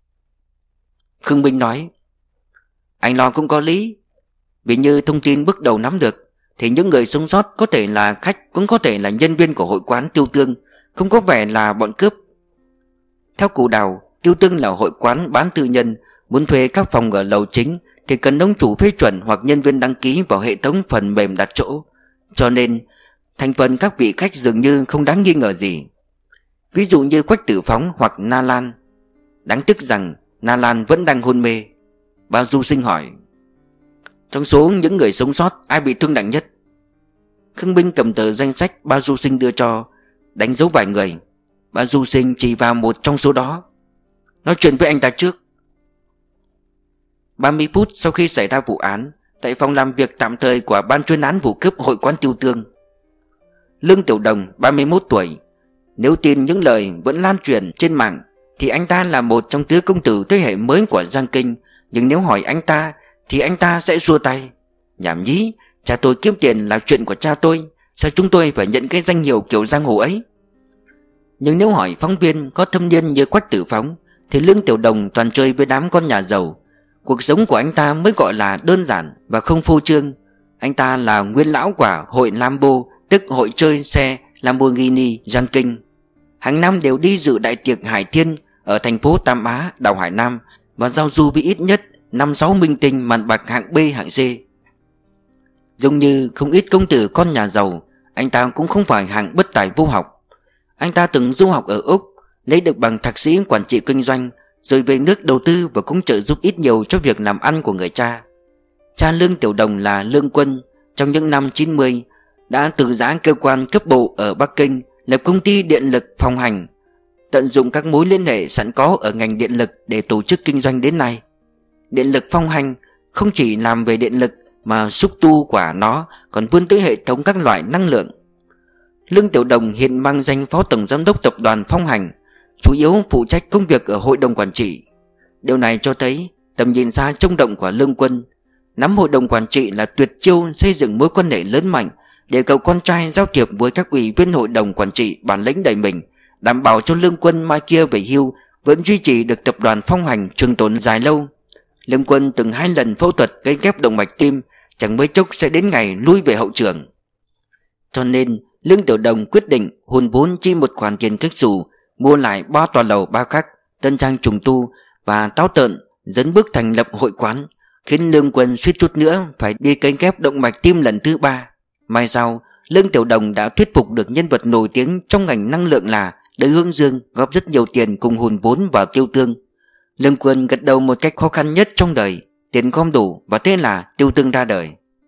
Khương Minh nói. Anh lo cũng có lý. Vì như thông tin bước đầu nắm được thì những người sống sót có thể là khách, cũng có thể là nhân viên của hội quán Tiêu Tương, không có vẻ là bọn cướp. Theo cụ Đào, Tiêu Tương là hội quán bán tư nhân. Muốn thuê các phòng ở lầu chính thì cần ông chủ phê chuẩn hoặc nhân viên đăng ký vào hệ thống phần mềm đặt chỗ. Cho nên thành phần các vị khách dường như không đáng nghi ngờ gì. Ví dụ như Quách Tử Phóng hoặc Na Lan. Đáng tiếc rằng Na Lan vẫn đang hôn mê. Bà Du Sinh hỏi. Trong số những người sống sót, ai bị thương nặng nhất? Khương Minh cầm tờ danh sách bà Du Sinh đưa cho, đánh dấu vài người. Bà Du Sinh chỉ vào một trong số đó. Nói chuyện với anh ta trước. 30 phút sau khi xảy ra vụ án, tại phòng làm việc tạm thời của ban chuyên án vụ cướp hội quán Tiêu Tương, Lương Tiểu Đồng, 31 tuổi. Nếu tin những lời vẫn lan truyền trên mạng thì anh ta là một trong tứ công tử thế hệ mới của Giang Kinh. Nhưng nếu hỏi anh ta thì anh ta sẽ xua tay. Nhảm nhí, cha tôi kiếm tiền là chuyện của cha tôi, sao chúng tôi phải nhận cái danh hiệu kiểu giang hồ ấy? Nhưng nếu hỏi phóng viên có thâm niên như Quách Tử Phóng thì Lương Tiểu Đồng toàn chơi với đám con nhà giàu. Cuộc sống của anh ta mới gọi là đơn giản và không phô trương. Anh ta là nguyên lão của hội Lambo, tức hội chơi xe Lamborghini Giang Kinh. Hàng năm đều đi dự đại tiệc Hải Thiên ở thành phố Tam Á, đảo Hải Nam, và giao du với ít nhất 5-6 minh tinh màn bạc hạng B, hạng C. Giống như không ít công tử con nhà giàu, anh ta cũng không phải hạng bất tài vô học. Anh ta từng du học ở Úc, lấy được bằng thạc sĩ quản trị kinh doanh, rồi về nước đầu tư và cũng trợ giúp ít nhiều cho việc làm ăn của người cha. Cha Lương Tiểu Đồng là Lương Quân, trong những năm 90 đã từ giã cơ quan cấp bộ ở Bắc Kinh, lập công ty điện lực Phong Hành, tận dụng các mối liên hệ sẵn có ở ngành điện lực để tổ chức kinh doanh đến nay. Điện lực Phong Hành không chỉ làm về điện lực mà xúc tu của nó còn vươn tới hệ thống các loại năng lượng. Lương Tiểu Đồng hiện mang danh phó tổng giám đốc tập đoàn Phong Hành, chủ yếu phụ trách công việc ở hội đồng quản trị. Điều này cho thấy tầm nhìn xa trông rộng của Lương Quân. Nắm hội đồng quản trị là tuyệt chiêu xây dựng mối quan hệ lớn mạnh để cậu con trai giao thiệp với các ủy viên hội đồng quản trị bản lĩnh đầy mình, đảm bảo cho Lương Quân mai kia về hưu vẫn duy trì được tập đoàn Phong Hành trường tồn dài lâu. Lương Quân từng 2 lần phẫu thuật gây ghép động mạch tim, chẳng mấy chốc sẽ đến ngày lui về hậu trường. Cho nên Lương Tiểu Đồng quyết định hùn vốn chi một khoản tiền kếch xù, mua lại 3 tòa lầu 3 khác, tân trang trùng tu và táo tợn dẫn bước thành lập hội quán, khiến Lương Quân suýt chút nữa phải đi cấy ghép động mạch tim lần thứ 3. Mai sau, Lương Tiểu Đồng đã thuyết phục được nhân vật nổi tiếng trong ngành năng lượng là Đới Hướng Dương góp rất nhiều tiền cùng hùn vốn vào Tiêu Tương. Lương Quân gật đầu một cách khó khăn nhất trong đời, tiền gom đủ và thế là Tiêu Tương ra đời.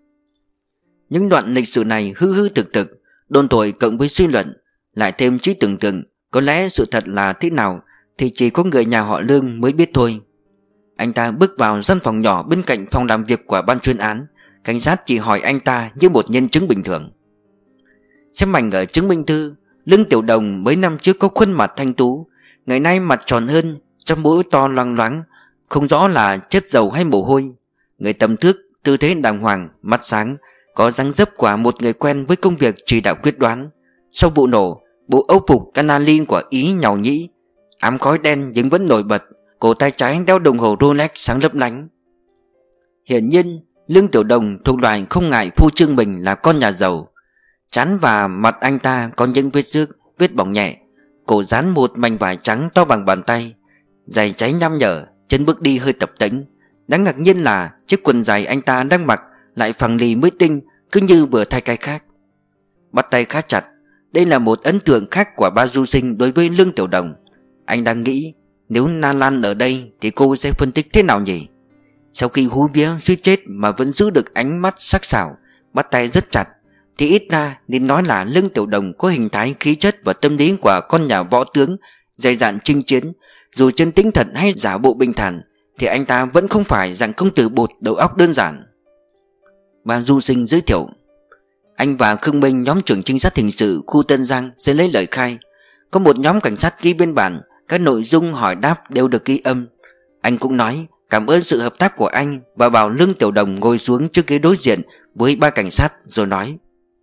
Những đoạn lịch sử này hư hư thực thực, đồn thổi cộng với suy luận, lại thêm trí tưởng tượng, có lẽ sự thật là thế nào thì chỉ có người nhà họ Lương mới biết thôi. Anh ta bước vào gian phòng nhỏ bên cạnh phòng làm việc của ban chuyên án. Cảnh sát chỉ hỏi anh ta như một nhân chứng bình thường. Xem ảnh ở chứng minh thư, Lương Tiểu Đồng mấy năm trước có khuôn mặt thanh tú, ngày nay mặt tròn hơn, trong mũi to loang loáng, không rõ là chất dầu hay mồ hôi. Người tầm thước, tư thế đàng hoàng, mắt sáng, có dáng dấp của một người quen với công việc chỉ đạo quyết đoán. Sau vụ nổ, bộ âu phục canali của Ý nhàu nhĩ, ám khói đen nhưng vẫn nổi bật, cổ tay trái đeo đồng hồ Rolex sáng lấp lánh. Hiển nhiên, Lương Tiểu Đồng thuộc loại không ngại phô trương mình là con nhà giàu. Trán và mặt anh ta có những vết xước, vết bỏng nhẹ, cổ dán một mảnh vải trắng to bằng bàn tay, giày cháy nhăm nhở, chân bước đi hơi tập tễnh. Đáng ngạc nhiên là chiếc quần dài anh ta đang mặc lại phẳng lì mới tinh, cứ như vừa thay cái khác. Bắt tay khá chặt. Đây là một ấn tượng khác của ba du sinh đối với Lương Tiểu Đồng. Anh đang nghĩ nếu Na Lan ở đây thì cô sẽ phân tích thế nào nhỉ? Sau khi hú vía suýt chết mà vẫn giữ được ánh mắt sắc sảo, bắt tay rất chặt, thì ít ra nên nói là Lương Tiểu Đồng có hình thái, khí chất và tâm lý của con nhà võ tướng, dày dạn chinh chiến. Dù chân tĩnh thật hay giả bộ bình thản thì anh ta vẫn không phải dạng công tử bột đầu óc đơn giản. Bà du sinh giới thiệu: anh và Khương Minh, nhóm trưởng trinh sát hình sự khu Tân Giang, sẽ lấy lời khai. Có một nhóm cảnh sát ghi biên bản, các nội dung hỏi đáp đều được ghi âm. Anh cũng nói cảm ơn sự hợp tác của anh và bảo Lương Tiểu Đồng ngồi xuống trước ghế đối diện với ba cảnh sát rồi nói: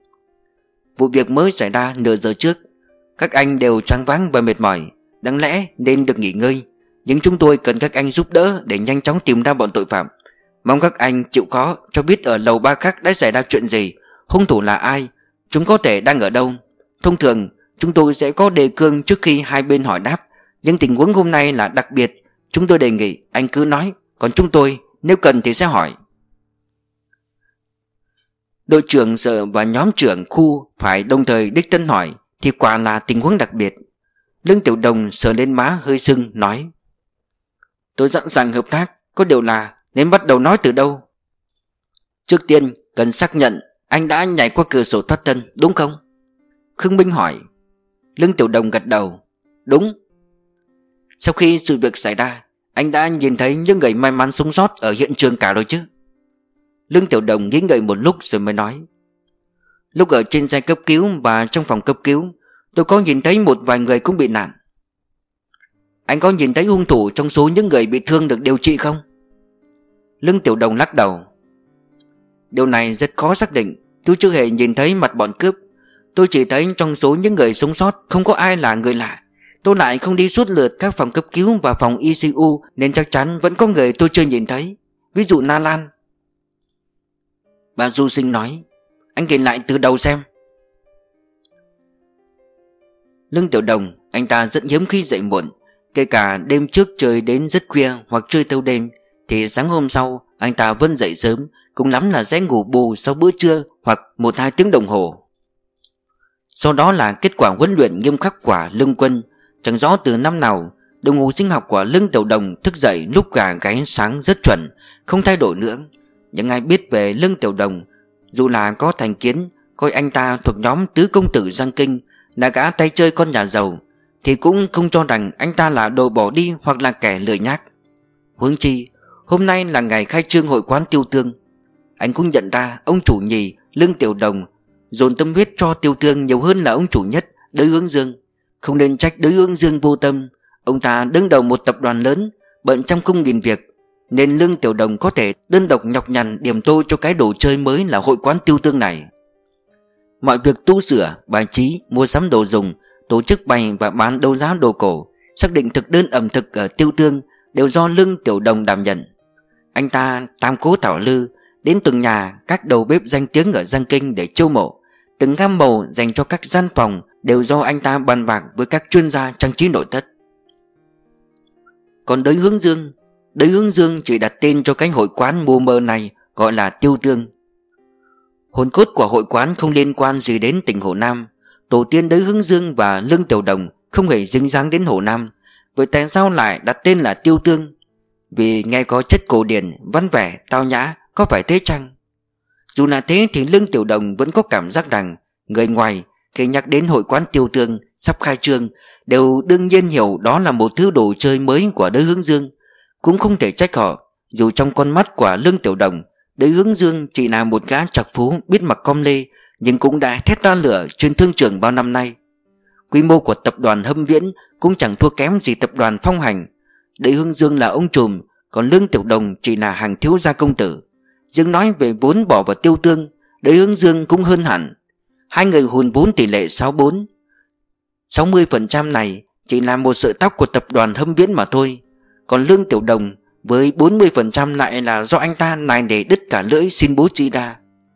vụ việc mới xảy ra nửa giờ trước, các anh đều choáng váng và mệt mỏi, đáng lẽ nên được nghỉ ngơi, nhưng chúng tôi cần các anh giúp đỡ để nhanh chóng tìm ra bọn tội phạm. Mong các anh chịu khó cho biết ở lầu ba khác đã xảy ra chuyện gì, hung thủ là ai, chúng có thể đang ở đâu. Thông thường chúng tôi sẽ có đề cương trước khi hai bên hỏi đáp, nhưng tình huống hôm nay là đặc biệt. Chúng tôi đề nghị anh cứ nói, còn chúng tôi nếu cần thì sẽ hỏi. Đội trưởng sở và nhóm trưởng khu phải đồng thời đích thân hỏi thì quả là tình huống đặc biệt. Lương Tiểu Đồng sờ lên má hơi sưng nói: tôi sẵn sàng hợp tác, có điều là nên bắt đầu nói từ đâu? Trước tiên cần xác nhận anh đã nhảy qua cửa sổ thoát thân, đúng không? Khương Minh hỏi. Lương Tiểu Đồng gật đầu: đúng. Sau khi sự việc xảy ra, anh đã nhìn thấy những người may mắn sống sót ở hiện trường cả rồi chứ? Lương Tiểu Đồng nghĩ ngợi một lúc rồi mới nói: lúc ở trên xe cấp cứu và trong phòng cấp cứu, tôi có nhìn thấy một vài người cũng bị nạn. Anh có nhìn thấy hung thủ trong số những người bị thương được điều trị không? Lương Tiểu Đồng lắc đầu: điều này rất khó xác định, tôi chưa hề nhìn thấy mặt bọn cướp. Tôi chỉ thấy trong số những người sống sót không có ai là người lạ. Tôi lại không đi suốt lượt các phòng cấp cứu và phòng ICU, nên chắc chắn vẫn có người tôi chưa nhìn thấy, ví dụ Na Lan. Bà du sinh nói: anh kể lại từ đầu xem. Lương Tiểu Đồng, anh ta rất hiếm khi dậy muộn. Kể cả đêm trước chơi đến rất khuya hoặc chơi thâu đêm, thì sáng hôm sau anh ta vẫn dậy sớm, cùng lắm là sẽ ngủ bù sau bữa trưa hoặc 1-2 tiếng đồng hồ. Sau đó là kết quả huấn luyện nghiêm khắc của Lương Quân. Chẳng rõ từ năm nào, đồng hồ sinh học của Lương Tiểu Đồng thức dậy lúc gà gáy sáng rất chuẩn, không thay đổi nữa. Những ai biết về Lương Tiểu Đồng, dù là có thành kiến, coi anh ta thuộc nhóm tứ công tử Giang Kinh, là gã tay chơi con nhà giàu, thì cũng không cho rằng anh ta là đồ bỏ đi hoặc là kẻ lười nhác. Huống chi hôm nay là ngày khai trương hội quán Tiêu Tương. Anh cũng nhận ra ông chủ nhì Lương Tiểu Đồng dồn tâm huyết cho Tiêu Tương nhiều hơn là ông chủ nhất Đới Hướng Dương. Không nên trách Đới Hướng Dương vô tâm. Ông ta đứng đầu một tập đoàn lớn, bận trăm công nghìn việc, nên Lương Tiểu Đồng có thể đơn độc nhọc nhằn điểm tô cho cái đồ chơi mới là hội quán Tiêu Tương này. Mọi việc tu sửa, bài trí, mua sắm đồ dùng, tổ chức bày và bán đấu giá đồ cổ, xác định thực đơn ẩm thực ở Tiêu Tương đều do Lương Tiểu Đồng đảm nhận. Anh ta tam cố thảo lư, đến từng nhà các đầu bếp danh tiếng ở Giang Kinh để chiêu mộ. Từng gam màu dành cho các gian phòng đều do anh ta bàn bạc với các chuyên gia trang trí nội thất. Còn Đới Hướng Dương, Đới Hướng Dương chỉ đặt tên cho cái hội quán mù mờ này, gọi là Tiêu Tương. Hồn cốt của hội quán không liên quan gì đến tỉnh Hồ Nam. Tổ tiên Đới Hướng Dương và Lương Tiểu Đồng không hề dính dáng đến Hồ Nam. Vậy tại sao lại đặt tên là Tiêu Tương? Vì nghe có chất cổ điển, văn vẻ, tao nhã, có phải thế chăng? Dù là thế thì Lương Tiểu Đồng vẫn có cảm giác rằng người ngoài khi nhắc đến hội quán Tiêu Tương sắp khai trương đều đương nhiên hiểu đó là một thứ đồ chơi mới của Đới Hướng Dương. Cũng không thể trách họ, dù trong con mắt của Lương Tiểu Đồng, Đới Hướng Dương chỉ là một gã trạc phú biết mặc com lê, nhưng cũng đã thét ra lửa trên thương trường bao năm nay. Quy mô của tập đoàn Hâm Viễn cũng chẳng thua kém gì tập đoàn Phong Hành. Đới Hướng Dương là ông trùm, còn Lương Tiểu Đồng chỉ là hàng thiếu gia công tử. Dương nói về vốn bỏ vào Tiêu Tương, Đới Hướng Dương cũng hơn hẳn. Hai người hùn vốn tỷ lệ 64. 60% này chỉ là một sợi tóc của tập đoàn Hâm Viễn mà thôi. Còn Lương Tiểu Đồng với 40% lại là do anh ta nài nỉ đứt cả lưỡi xin bố trí ra.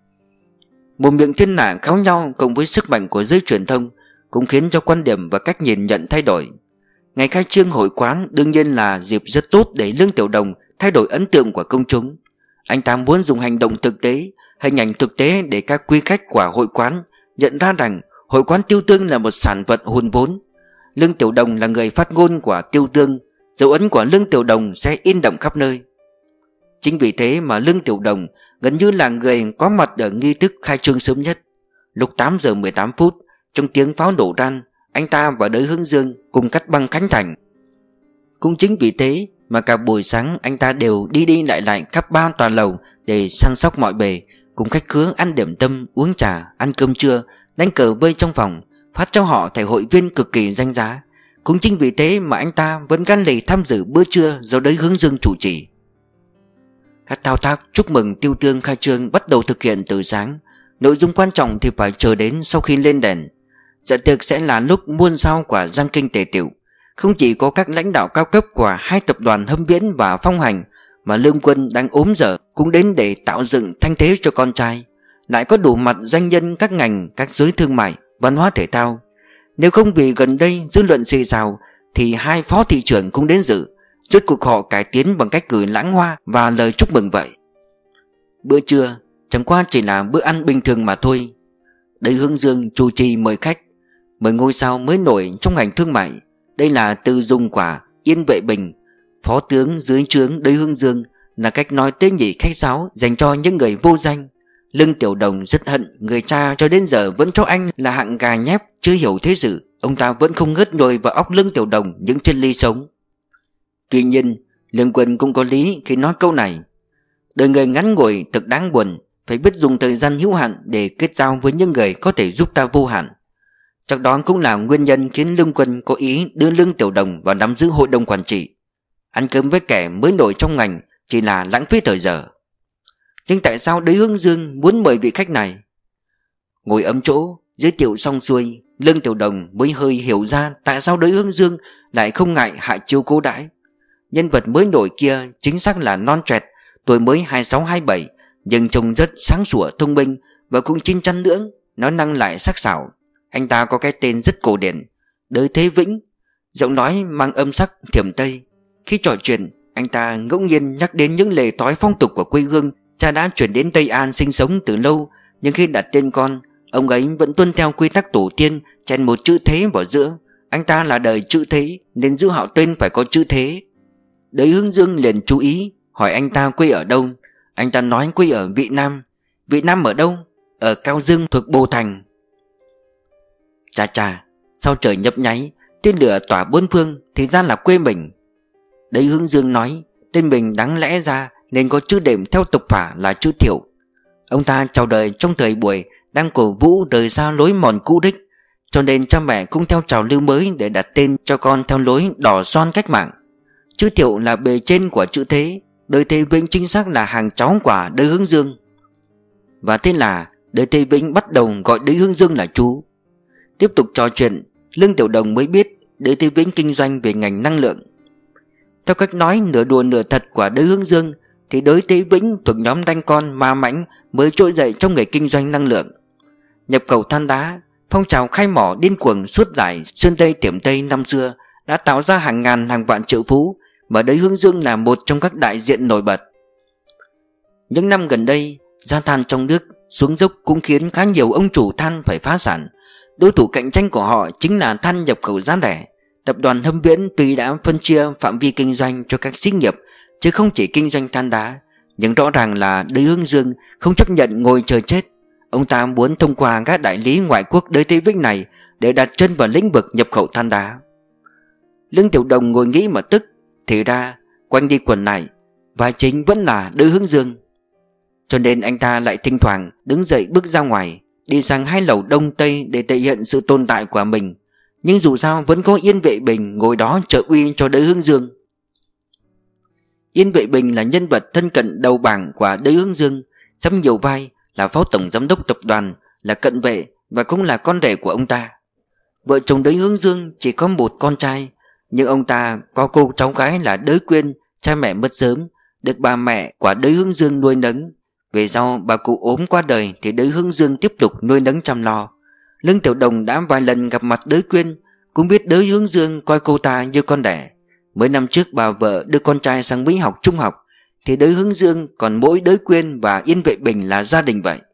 Một miệng thiên hạ kháo nhau cộng với sức mạnh của giới truyền thông cũng khiến cho quan điểm và cách nhìn nhận thay đổi. Ngày khai trương hội quán đương nhiên là dịp rất tốt để Lương Tiểu Đồng thay đổi ấn tượng của công chúng. Anh ta muốn dùng hành động thực tế, hình ảnh thực tế để các quý khách của hội quán nhận ra rằng hội quán Tiêu Tương là một sản vật hùn vốn. Lương Tiểu Đồng là người phát ngôn của Tiêu Tương, dấu ấn của Lương Tiểu Đồng sẽ in đậm khắp nơi. Chính vì thế mà Lương Tiểu Đồng gần như là người có mặt ở nghi thức khai trương sớm nhất. Lúc 8 giờ 18 phút, trong tiếng pháo nổ ran, anh ta và Đới Hướng Dương cùng cắt băng khánh thành. Cũng chính vì thế mà cả buổi sáng anh ta đều đi đi lại lại khắp ba tòa lầu để săn sóc mọi bề, cùng khách khứa ăn điểm tâm, uống trà, ăn cơm trưa, đánh cờ vây trong phòng, phát cho họ thẻ hội viên cực kỳ danh giá. Cũng chính vì thế mà anh ta vẫn gan lì tham dự bữa trưa do Đới Hướng Dương chủ trì. Các thao tác chúc mừng Tiêu Tương khai trương bắt đầu thực hiện từ sáng. Nội dung quan trọng thì phải chờ đến sau khi lên đèn. Dạ tiệc sẽ là lúc muôn sao quả giang kinh tề tiểu. Không chỉ có các lãnh đạo cao cấp của hai tập đoàn Hâm Viễn và Phong Hành, mà Lương Quân đang ốm dở cũng đến để tạo dựng thanh thế cho con trai. Lại có đủ mặt danh nhân các ngành, các giới thương mại, văn hóa thể thao. Nếu không vì gần đây dư luận xì xào thì hai phó thị trưởng cũng đến dự. Rốt cuộc họ cải tiến bằng cách gửi lãng hoa và lời chúc mừng vậy. Bữa trưa chẳng qua chỉ là bữa ăn bình thường mà thôi. Đới Hướng Dương chủ trì mời khách, mời ngôi sao mới nổi trong ngành thương mại. Đây là Từ Dung của Yên Vệ Bình, phó tướng dưới trướng Đới Hướng Dương, là cách nói tế nhị khách sáo dành cho những người vô danh. Lương Tiểu Đồng rất hận người cha cho đến giờ vẫn cho anh là hạng gà nhép chưa hiểu thế sự. Ông ta vẫn không ngớt nhồi vào óc Lương Tiểu Đồng những chân lý sống. Tuy nhiên Lương Quân cũng có lý khi nói câu này. Đời người ngắn ngủi thật đáng buồn, phải biết dùng thời gian hữu hạn để kết giao với những người có thể giúp ta vô hạn. Chắc đó cũng là nguyên nhân khiến Lương Quân có ý đưa Lương Tiểu Đồng vào nắm giữ hội đồng quản trị. Ăn cơm với kẻ mới nổi trong ngành chỉ là lãng phí thời giờ. Nhưng tại sao Đới Hướng Dương muốn mời vị khách này? Ngồi ấm chỗ, giới thiệu xong xuôi, Lương Tiểu Đồng mới hơi hiểu ra tại sao Đới Hướng Dương lại không ngại hạ chiêu cố đãi. Nhân vật mới nổi kia chính xác là non trẻ, tuổi mới 26-27, nhưng trông rất sáng sủa thông minh, và cũng chín chắn nữa, nói năng lại sắc sảo. Anh ta có cái tên rất cổ điển, Đới Thế Vĩnh, giọng nói mang âm sắc thiểm Tây. Khi trò chuyện, anh ta ngẫu nhiên nhắc đến những lề thói phong tục của quê hương cha đã chuyển đến Tây An sinh sống từ lâu. Nhưng khi đặt tên con, ông ấy vẫn tuân theo quy tắc tổ tiên, chèn một chữ Thế vào giữa. Anh ta là đời chữ Thế nên giữ họ tên phải có chữ Thế. Đới Hướng Dương liền chú ý, hỏi anh ta quê ở đâu. Anh ta nói quê ở Vị Nam. Vị Nam ở đâu? Ở Cao Dương thuộc Bồ Thành. Chà chà, sao trời nhấp nháy, tên lửa tỏa bốn phương, thì ra là quê mình. Đới Hướng Dương nói, tên mình đáng lẽ ra nên có chữ đệm theo tục phả là chữ Thiệu. Ông ta chào đời trong thời buổi đang cổ vũ rời xa lối mòn cũ đích, cho nên cha mẹ cũng theo trào lưu mới để đặt tên cho con theo lối đỏ son cách mạng. Chữ Thiệu là bề trên của chữ Thế. Đới Thế Vĩnh chính xác là hàng cháu của Đới Hướng Dương. Và thế là Đới Thế Vĩnh bắt đầu gọi Đới Hướng Dương là chú. Tiếp tục trò chuyện, Lương Tiểu Đồng mới biết Đới Thế Vĩnh kinh doanh về ngành năng lượng. Theo cách nói nửa đùa nửa thật của Đới Hướng Dương thì Đới Thế Vĩnh thuộc nhóm đanh con ma mãnh mới trỗi dậy trong nghề kinh doanh năng lượng. Nhập khẩu than đá, phong trào khai mỏ điên cuồng suốt dải Sơn Tây Tiểm Tây năm xưa đã tạo ra hàng ngàn hàng vạn triệu phú, mà Đới Hướng Dương là một trong các đại diện nổi bật. Những năm gần đây, giá than trong nước xuống dốc cũng khiến khá nhiều ông chủ than phải phá sản. Đối thủ cạnh tranh của họ chính là than nhập khẩu giá rẻ. Tập đoàn Hâm Viễn tuy đã phân chia phạm vi kinh doanh cho các xí nghiệp chứ không chỉ kinh doanh than đá, nhưng rõ ràng là Đới Hướng Dương không chấp nhận ngồi chờ chết. Ông ta muốn thông qua các đại lý ngoại quốc tới Tây Vĩnh này để đặt chân vào lĩnh vực nhập khẩu than đá. Lương Tiểu Đồng ngồi nghĩ mà tức. Thì ra quanh đi quẩn lại, vai chính vẫn là Đới Hướng Dương. Cho nên anh ta lại thỉnh thoảng đứng dậy bước ra ngoài, đi sang hai lầu Đông Tây để thể hiện sự tồn tại của mình. Nhưng dù sao vẫn có Yên Vệ Bình ngồi đó trợ uy cho Đới Hướng Dương. Yên Vệ Bình là nhân vật thân cận đầu bảng của Đới Hướng Dương, sắm nhiều vai, là phó tổng giám đốc tập đoàn, là cận vệ và cũng là con rể của ông ta. Vợ chồng Đới Hướng Dương chỉ có một con trai, nhưng ông ta có cô cháu gái là Đới Quyên, cha mẹ mất sớm, được bà mẹ của Đới Hướng Dương nuôi nấng. Về sau bà cụ ốm qua đời thì Đới Hướng Dương tiếp tục nuôi nấng chăm lo. Lương Tiểu Đồng đã vài lần gặp mặt Đới Quyên, cũng biết Đới Hướng Dương coi cô ta như con đẻ. Mấy năm trước bà vợ đưa con trai sang Mỹ học trung học, thì Đới Hướng Dương còn mỗi Đới Quyên và Yên Vệ Bình là gia đình vậy.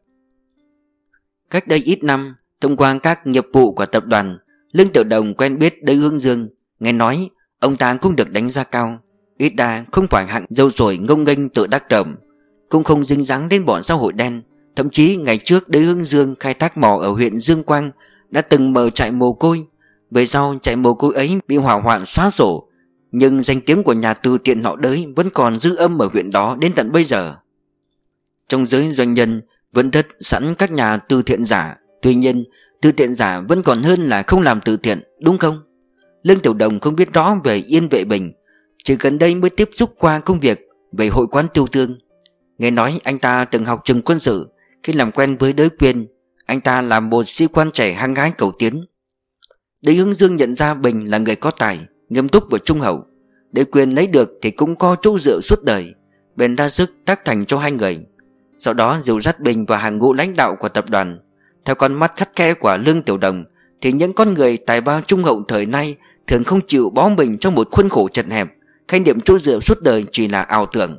Cách đây ít năm, thông qua các nghiệp vụ của tập đoàn, Lương Tiểu Đồng quen biết Đới Hướng Dương. Nghe nói ông ta cũng được đánh giá cao, ít ra không phải hạng dâu sồi ngông nghênh tự đắc trộm, cũng không dính dáng đến bọn xã hội đen. Thậm chí ngày trước Đới Hướng Dương khai thác mỏ ở huyện Dương Quang đã từng mở trại mồ côi. Về sau trại mồ côi ấy bị hỏa hoạn xóa sổ, nhưng danh tiếng của nhà từ thiện họ Đới vẫn còn dư âm ở huyện đó đến tận bây giờ. Trong giới doanh nhân vẫn rất sẵn các nhà từ thiện giả. Tuy nhiên từ thiện giả vẫn còn hơn là không làm từ thiện, đúng không? Lương Tiểu Đồng không biết rõ về Yên Vệ Bình, chỉ gần đây mới tiếp xúc qua công việc về hội quán tiêu tương. Nghe nói anh ta từng học trường quân sự. Khi làm quen với Đới Quyên, anh ta là một sĩ quan trẻ hăng hái cầu tiến. Đới Hướng Dương nhận ra Bình là người có tài, nghiêm túc và trung hậu. Đới Quyên lấy được thì cũng có chỗ dựa suốt đời, bèn ra sức tác thành cho hai người. Sau đó dìu dắt Bình vào hàng ngũ lãnh đạo của tập đoàn. Theo con mắt khắt khe của Lương Tiểu Đồng thì những con người tài ba trung hậu thời nay thường không chịu bó mình trong một khuôn khổ chật hẹp. Khái niệm chỗ dựa suốt đời chỉ là ảo tưởng.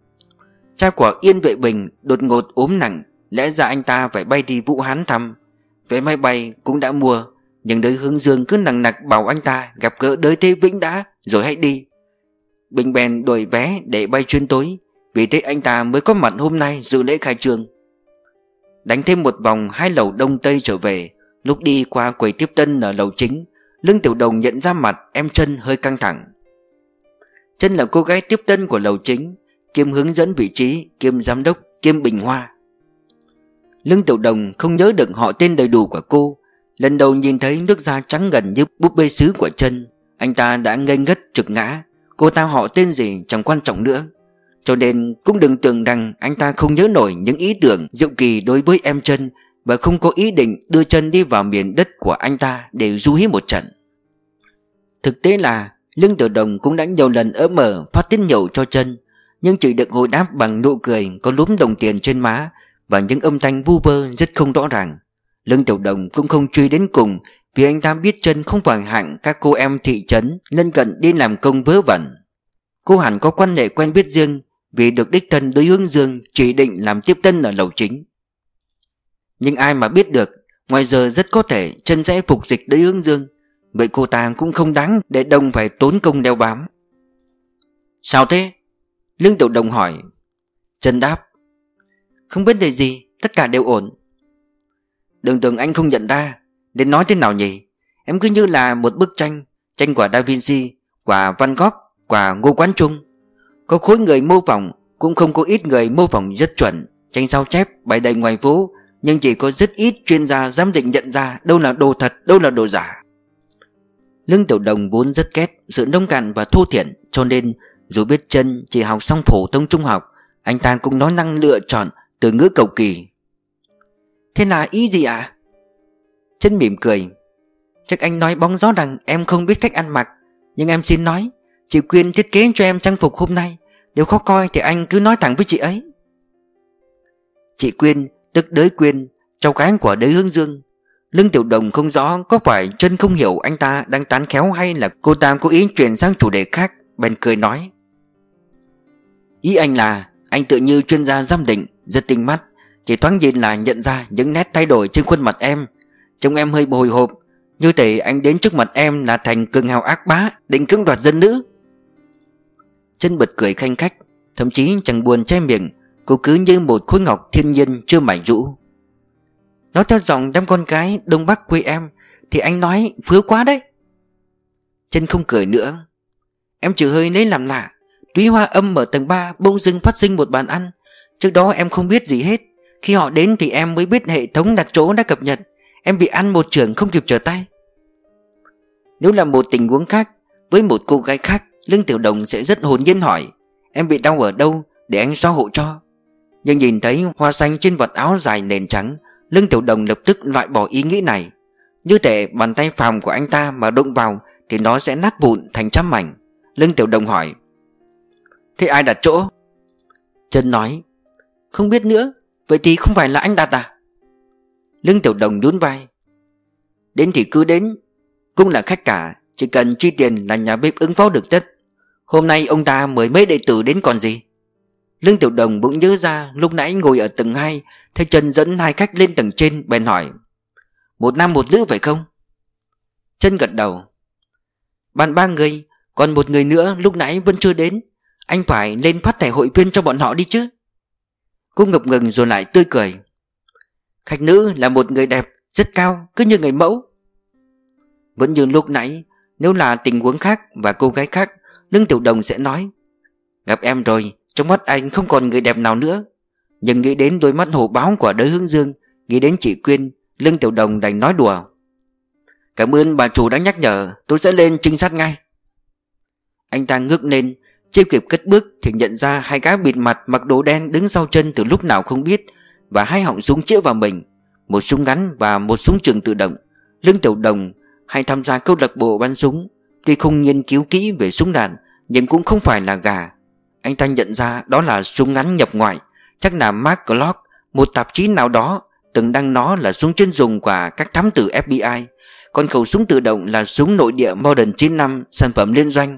Cha của Yên Vệ Bình đột ngột ốm nặng, lẽ ra anh ta phải bay đi Vũ Hán thăm. Vé máy bay cũng đã mua, nhưng Đới Hướng Dương cứ nằng nặc bảo anh ta gặp gỡ Đới Thế Vĩnh đã rồi hãy đi. Bình bèn đổi vé để bay chuyến tối, vì thế anh ta mới có mặt hôm nay dự lễ khai trương. Đánh thêm một vòng hai lầu Đông Tây trở về, lúc đi qua quầy tiếp tân ở lầu chính, Lương Tiểu Đồng nhận ra mặt em Trân hơi căng thẳng. Trân là cô gái tiếp tân của lầu chính, kiêm hướng dẫn vị trí, kiêm giám đốc, kiêm bình hoa. Lương Tiểu Đồng không nhớ được họ tên đầy đủ của cô. Lần đầu nhìn thấy nước da trắng ngần như búp bê sứ của Trân, anh ta đã ngây ngất trực ngã. Cô ta họ tên gì chẳng quan trọng nữa, cho nên cũng đừng tưởng rằng anh ta không nhớ nổi những ý tưởng diệu kỳ đối với em Trân, và không có ý định đưa Trân đi vào miền đất của anh ta để du hí một trận. Thực tế là Lương Tiểu Đồng cũng đã nhiều lần ỡm mở phát tín hiệu cho Trân, nhưng chỉ được hồi đáp bằng nụ cười có lúm đồng tiền trên má và những âm thanh vu vơ rất không rõ ràng. Lương Tiểu Đồng cũng không truy đến cùng, vì anh ta biết Trân không phải hạng các cô em thị trấn lân cận đi làm công vớ vẩn. Cô hẳn có quan hệ quen biết riêng, vì được đích thân Đới Hướng Dương chỉ định làm tiếp tân ở lầu chính. Nhưng ai mà biết được, ngoài giờ rất có thể Trân sẽ phục dịch Đới Hướng Dương. Vậy cô ta cũng không đáng để Đồng phải tốn công đeo bám. Sao thế? Lương Tiểu Đồng hỏi. Trân đáp. Không vấn đề gì, tất cả đều ổn. Đừng tưởng anh không nhận ra. Đến nói thế nào nhỉ? Em cứ như là một bức tranh, tranh của Da Vinci, của Van Gogh, của Ngô Quán Trung. Có khối người mô phỏng, cũng không có ít người mô phỏng rất chuẩn. Tranh sao chép bày đầy ngoài phố, nhưng chỉ có rất ít chuyên gia dám định nhận ra đâu là đồ thật, đâu là đồ giả. Lương Tiểu Đồng vốn rất ghét sự nông cạn và thô thiển, cho nên dù biết Trân chỉ học xong phổ thông trung học, anh ta cũng nói năng lựa chọn từ ngữ cầu kỳ. Thế là ý gì ạ? Trân mỉm cười. Chắc anh nói bóng gió rằng em không biết cách ăn mặc, nhưng em xin nói, chị Quyên thiết kế cho em trang phục hôm nay. Nếu khó coi thì anh cứ nói thẳng với chị ấy. Chị Quyên tức Đới Quyên, cháu gái của Đới Hướng Dương. Lương Tiểu Đồng không rõ có phải Trân không hiểu anh ta đang tán khéo hay là cô ta cố ý chuyển sang chủ đề khác, bèn cười nói: Ý anh là anh tự như chuyên gia giám định, rất tinh mắt, chỉ thoáng nhìn là nhận ra những nét thay đổi trên khuôn mặt em. Trông em hơi hồi hộp, như thể anh đến trước mặt em là thành cường hào ác bá, định cưỡng đoạt dân nữ. Chân bật cười khanh khách, thậm chí chẳng buồn che miệng. Cô cứ như một khối ngọc thiên nhiên chưa mài rũ. Nói theo giọng đám con gái Đông Bắc quê em thì anh nói phứa quá đấy. Chân không cười nữa. Em chỉ hơi lấy làm lạ. Túy Hoa Âm ở tầng 3 bỗng dưng phát sinh một bàn ăn. Trước đó em không biết gì hết. Khi họ đến thì em mới biết hệ thống đặt chỗ đã cập nhật. Em bị ăn một chưởng không kịp trở tay. Nếu là một tình huống khác, với một cô gái khác, Lương Tiểu Đồng sẽ rất hồn nhiên hỏi: Em bị đau ở đâu để anh xoa hộ cho. Nhưng nhìn thấy hoa xanh trên vạt áo dài nền trắng, Lương Tiểu Đồng lập tức loại bỏ ý nghĩ này. Như thể bàn tay phàm của anh ta mà đụng vào thì nó sẽ nát vụn thành trăm mảnh. Lương Tiểu Đồng hỏi: Thế ai đặt chỗ? Trân nói: Không biết nữa. Vậy thì không phải là anh đặt à? Lương Tiểu Đồng nhún vai: Đến thì cứ đến, cũng là khách cả, chỉ cần chi tiền là nhà bếp ứng phó được tất. Hôm nay ông ta mời mấy đệ tử đến còn gì. Lương Tiểu Đồng bỗng nhớ ra lúc nãy ngồi ở tầng 2, thấy Trân dẫn hai khách lên tầng trên, bèn hỏi: Một nam một nữ phải không? Trân gật đầu: Bạn 3 người, còn một người nữa lúc nãy vẫn chưa đến. Anh phải lên phát thẻ hội viên cho bọn họ đi chứ. Cô ngập ngừng rồi lại tươi cười: Khách nữ là một người đẹp, rất cao, cứ như người mẫu. Vẫn như lúc nãy, nếu là tình huống khác và cô gái khác, Lương Tiểu Đồng sẽ nói: Gặp em rồi, trong mắt anh không còn người đẹp nào nữa. Nhưng nghĩ đến đôi mắt hổ báo của Đới Hướng Dương, nghĩ đến chị Quyên, Lương Tiểu Đồng đành nói đùa: Cảm ơn bà chủ đã nhắc nhở, tôi sẽ lên trinh sát ngay. Anh ta ngước lên, chưa kịp cất bước thì nhận ra hai gã bịt mặt mặc đồ đen đứng sau chân từ lúc nào không biết, và hai họng súng chĩa vào mình, một súng ngắn và một súng trường tự động. Lương Tiểu Đồng hay tham gia câu lạc bộ bắn súng, tuy không nghiên cứu kỹ về súng đạn nhưng cũng không phải là gà. Anh ta nhận ra đó là súng ngắn nhập ngoại, chắc là Mark Glock, một tạp chí nào đó từng đăng nó là súng chuyên dùng của các thám tử FBI. Còn khẩu súng tự động là súng nội địa Modern 95, sản phẩm liên doanh.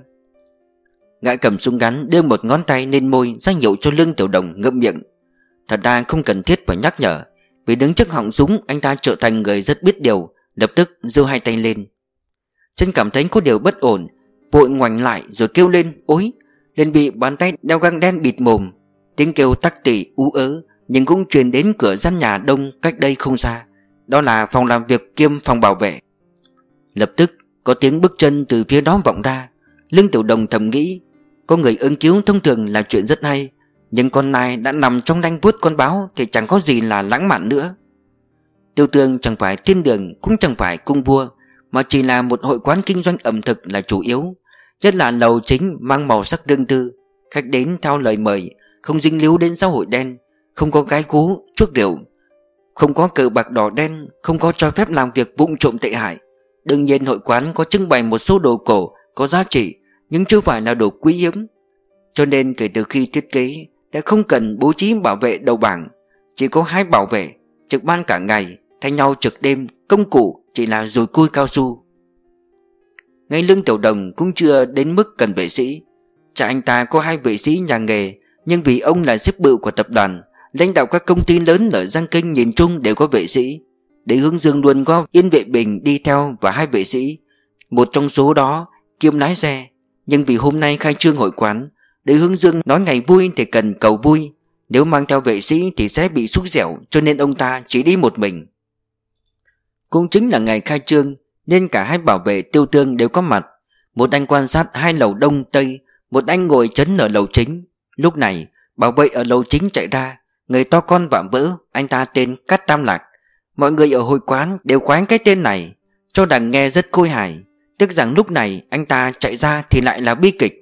Gã cầm súng ngắn đưa một ngón tay lên môi ra hiệu cho Lương Tiểu Đồng ngậm miệng. Thật ra không cần thiết phải nhắc nhở, vì đứng trước họng súng anh ta trở thành người rất biết điều, lập tức giơ hai tay lên. Chân cảm thấy có điều bất ổn, vội ngoảnh lại rồi kêu lên: Ối! Liền bị bàn tay đeo găng đen bịt mồm. Tiếng kêu tắc tỉ ú ớ nhưng cũng truyền đến cửa gian nhà đông cách đây không xa. Đó là phòng làm việc kiêm phòng bảo vệ. Lập tức có tiếng bước chân từ phía đó vọng ra. Lương Tiểu Đồng thầm nghĩ, có người ứng cứu thông thường là chuyện rất hay, nhưng con nai đã nằm trong nanh vuốt con báo thì chẳng có gì là lãng mạn nữa. Tiêu Tương chẳng phải thiên đường, cũng chẳng phải cung vua, mà chỉ là một hội quán kinh doanh ẩm thực là chủ yếu. Nhất là lầu chính mang màu sắc riêng tư, khách đến theo lời mời, không dính líu đến xã hội đen, không có gái cú, chuốc rượu, không có cờ bạc đỏ đen, không có cho phép làm việc vụng trộm tệ hại. Đương nhiên hội quán có trưng bày một số đồ cổ có giá trị, nhưng chưa phải là đồ quý hiếm. Cho nên kể từ khi thiết kế đã không cần bố trí bảo vệ đầu bảng, chỉ có 2 bảo vệ trực ban cả ngày, thay nhau trực đêm, công cụ chỉ là dùi cui cao su. Ngay Lương Tiểu Đồng cũng chưa đến mức cần vệ sĩ. Cha anh ta có 2 vệ sĩ nhà nghề, nhưng vì ông là sếp bự của tập đoàn, lãnh đạo các công ty lớn ở Giang Kinh nhìn chung đều có vệ sĩ. Để Hướng Dương luôn có Yên Vệ Bình đi theo và 2 vệ sĩ, một trong số đó kiêm lái xe. Nhưng vì hôm nay khai trương hội quán, Để Hướng Dương nói ngày vui thì cần cầu vui, nếu mang theo vệ sĩ thì sẽ bị xúc xẻo, cho nên ông ta chỉ đi một mình. Cũng chính là ngày khai trương nên cả 2 bảo vệ Tiêu Tương đều có mặt. Một anh quan sát 2 lầu đông tây, một anh ngồi trấn ở lầu chính. Lúc này bảo vệ ở lầu chính chạy ra, người to con vạm vỡ, anh ta tên Cát Tam Lạc. Mọi người ở hội quán đều khoái cái tên này, cho rằng nghe rất khôi hài. Tiếc rằng lúc này anh ta chạy ra thì lại là bi kịch.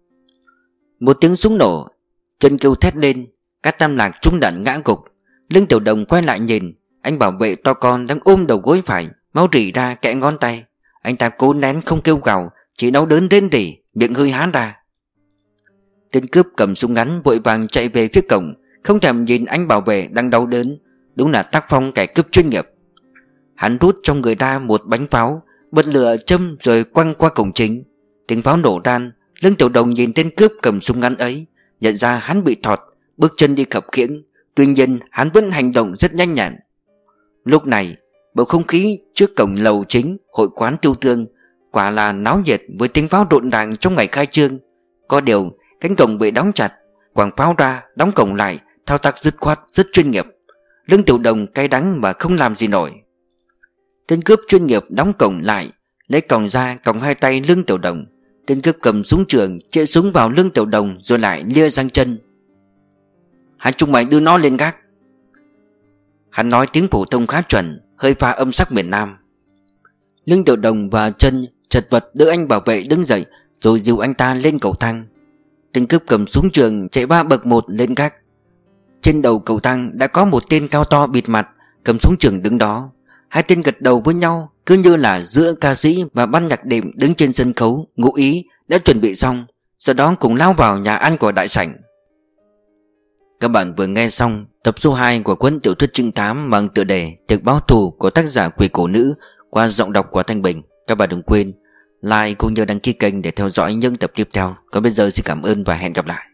Một tiếng súng nổ, chân kêu thét lên, Cát Tam Lạc trúng đạn ngã gục. Lương Tiểu Đồng quay lại nhìn, anh bảo vệ to con đang ôm đầu gối phải, máu rỉ ra kẽ ngón tay. Anh ta cố nén không kêu gào, chỉ đau đớn rên rỉ, miệng hơi há ra. Tên cướp cầm súng ngắn vội vàng chạy về phía cổng, không thèm nhìn anh bảo vệ đang đau đớn. Đúng là tác phong kẻ cướp chuyên nghiệp. Hắn rút trong người ra một bánh pháo, bật lửa châm rồi quăng qua cổng chính. Tiếng pháo nổ ran, Lương Tiểu Đồng nhìn tên cướp cầm súng ngắn ấy, nhận ra hắn bị thọt, bước chân đi khập khiễng. Tuy nhiên hắn vẫn hành động rất nhanh nhẹn. Lúc này bầu không khí trước cổng lầu chính hội quán Tiêu Tương quả là náo nhiệt với tiếng pháo rộn ràng trong ngày khai trương. Có điều cánh cổng bị đóng chặt, quàng pháo ra, đóng cổng lại, thao tác dứt khoát, rất chuyên nghiệp. Lương Tiểu Đồng cay đắng mà không làm gì nổi. Tên cướp chuyên nghiệp đóng cổng lại, lấy còng ra còng hai tay Lương Tiểu Đồng. Tên cướp cầm súng trường chĩa súng vào Lương Tiểu Đồng rồi lại lia sang chân. Hai chúng mày đưa nó lên gác. Hắn nói tiếng phổ thông khá chuẩn, hơi pha âm sắc miền Nam. Lương Tiểu Đồng và Chân chật vật đỡ anh bảo vệ đứng dậy, rồi dìu anh ta lên cầu thang. Tên cướp cầm súng trường chạy 3 bậc 1 lên gác. Trên đầu cầu thang đã có một tên cao to bịt mặt cầm súng trường đứng đó. Hai tên gật đầu với nhau, cứ như là giữa ca sĩ và ban nhạc đệm đứng trên sân khấu ngụ ý đã chuẩn bị xong, sau đó cùng lao vào nhà ăn của đại sảnh. Các bạn vừa nghe xong tập số 2 của cuốn tiểu thuyết trinh thám mang tựa đề Tiệc báo thù của tác giả Quỷ Cổ Nữ qua giọng đọc của Thanh Bình. Các bạn đừng quên like cũng như đăng ký kênh để theo dõi những tập tiếp theo. Còn bây giờ xin cảm ơn và hẹn gặp lại.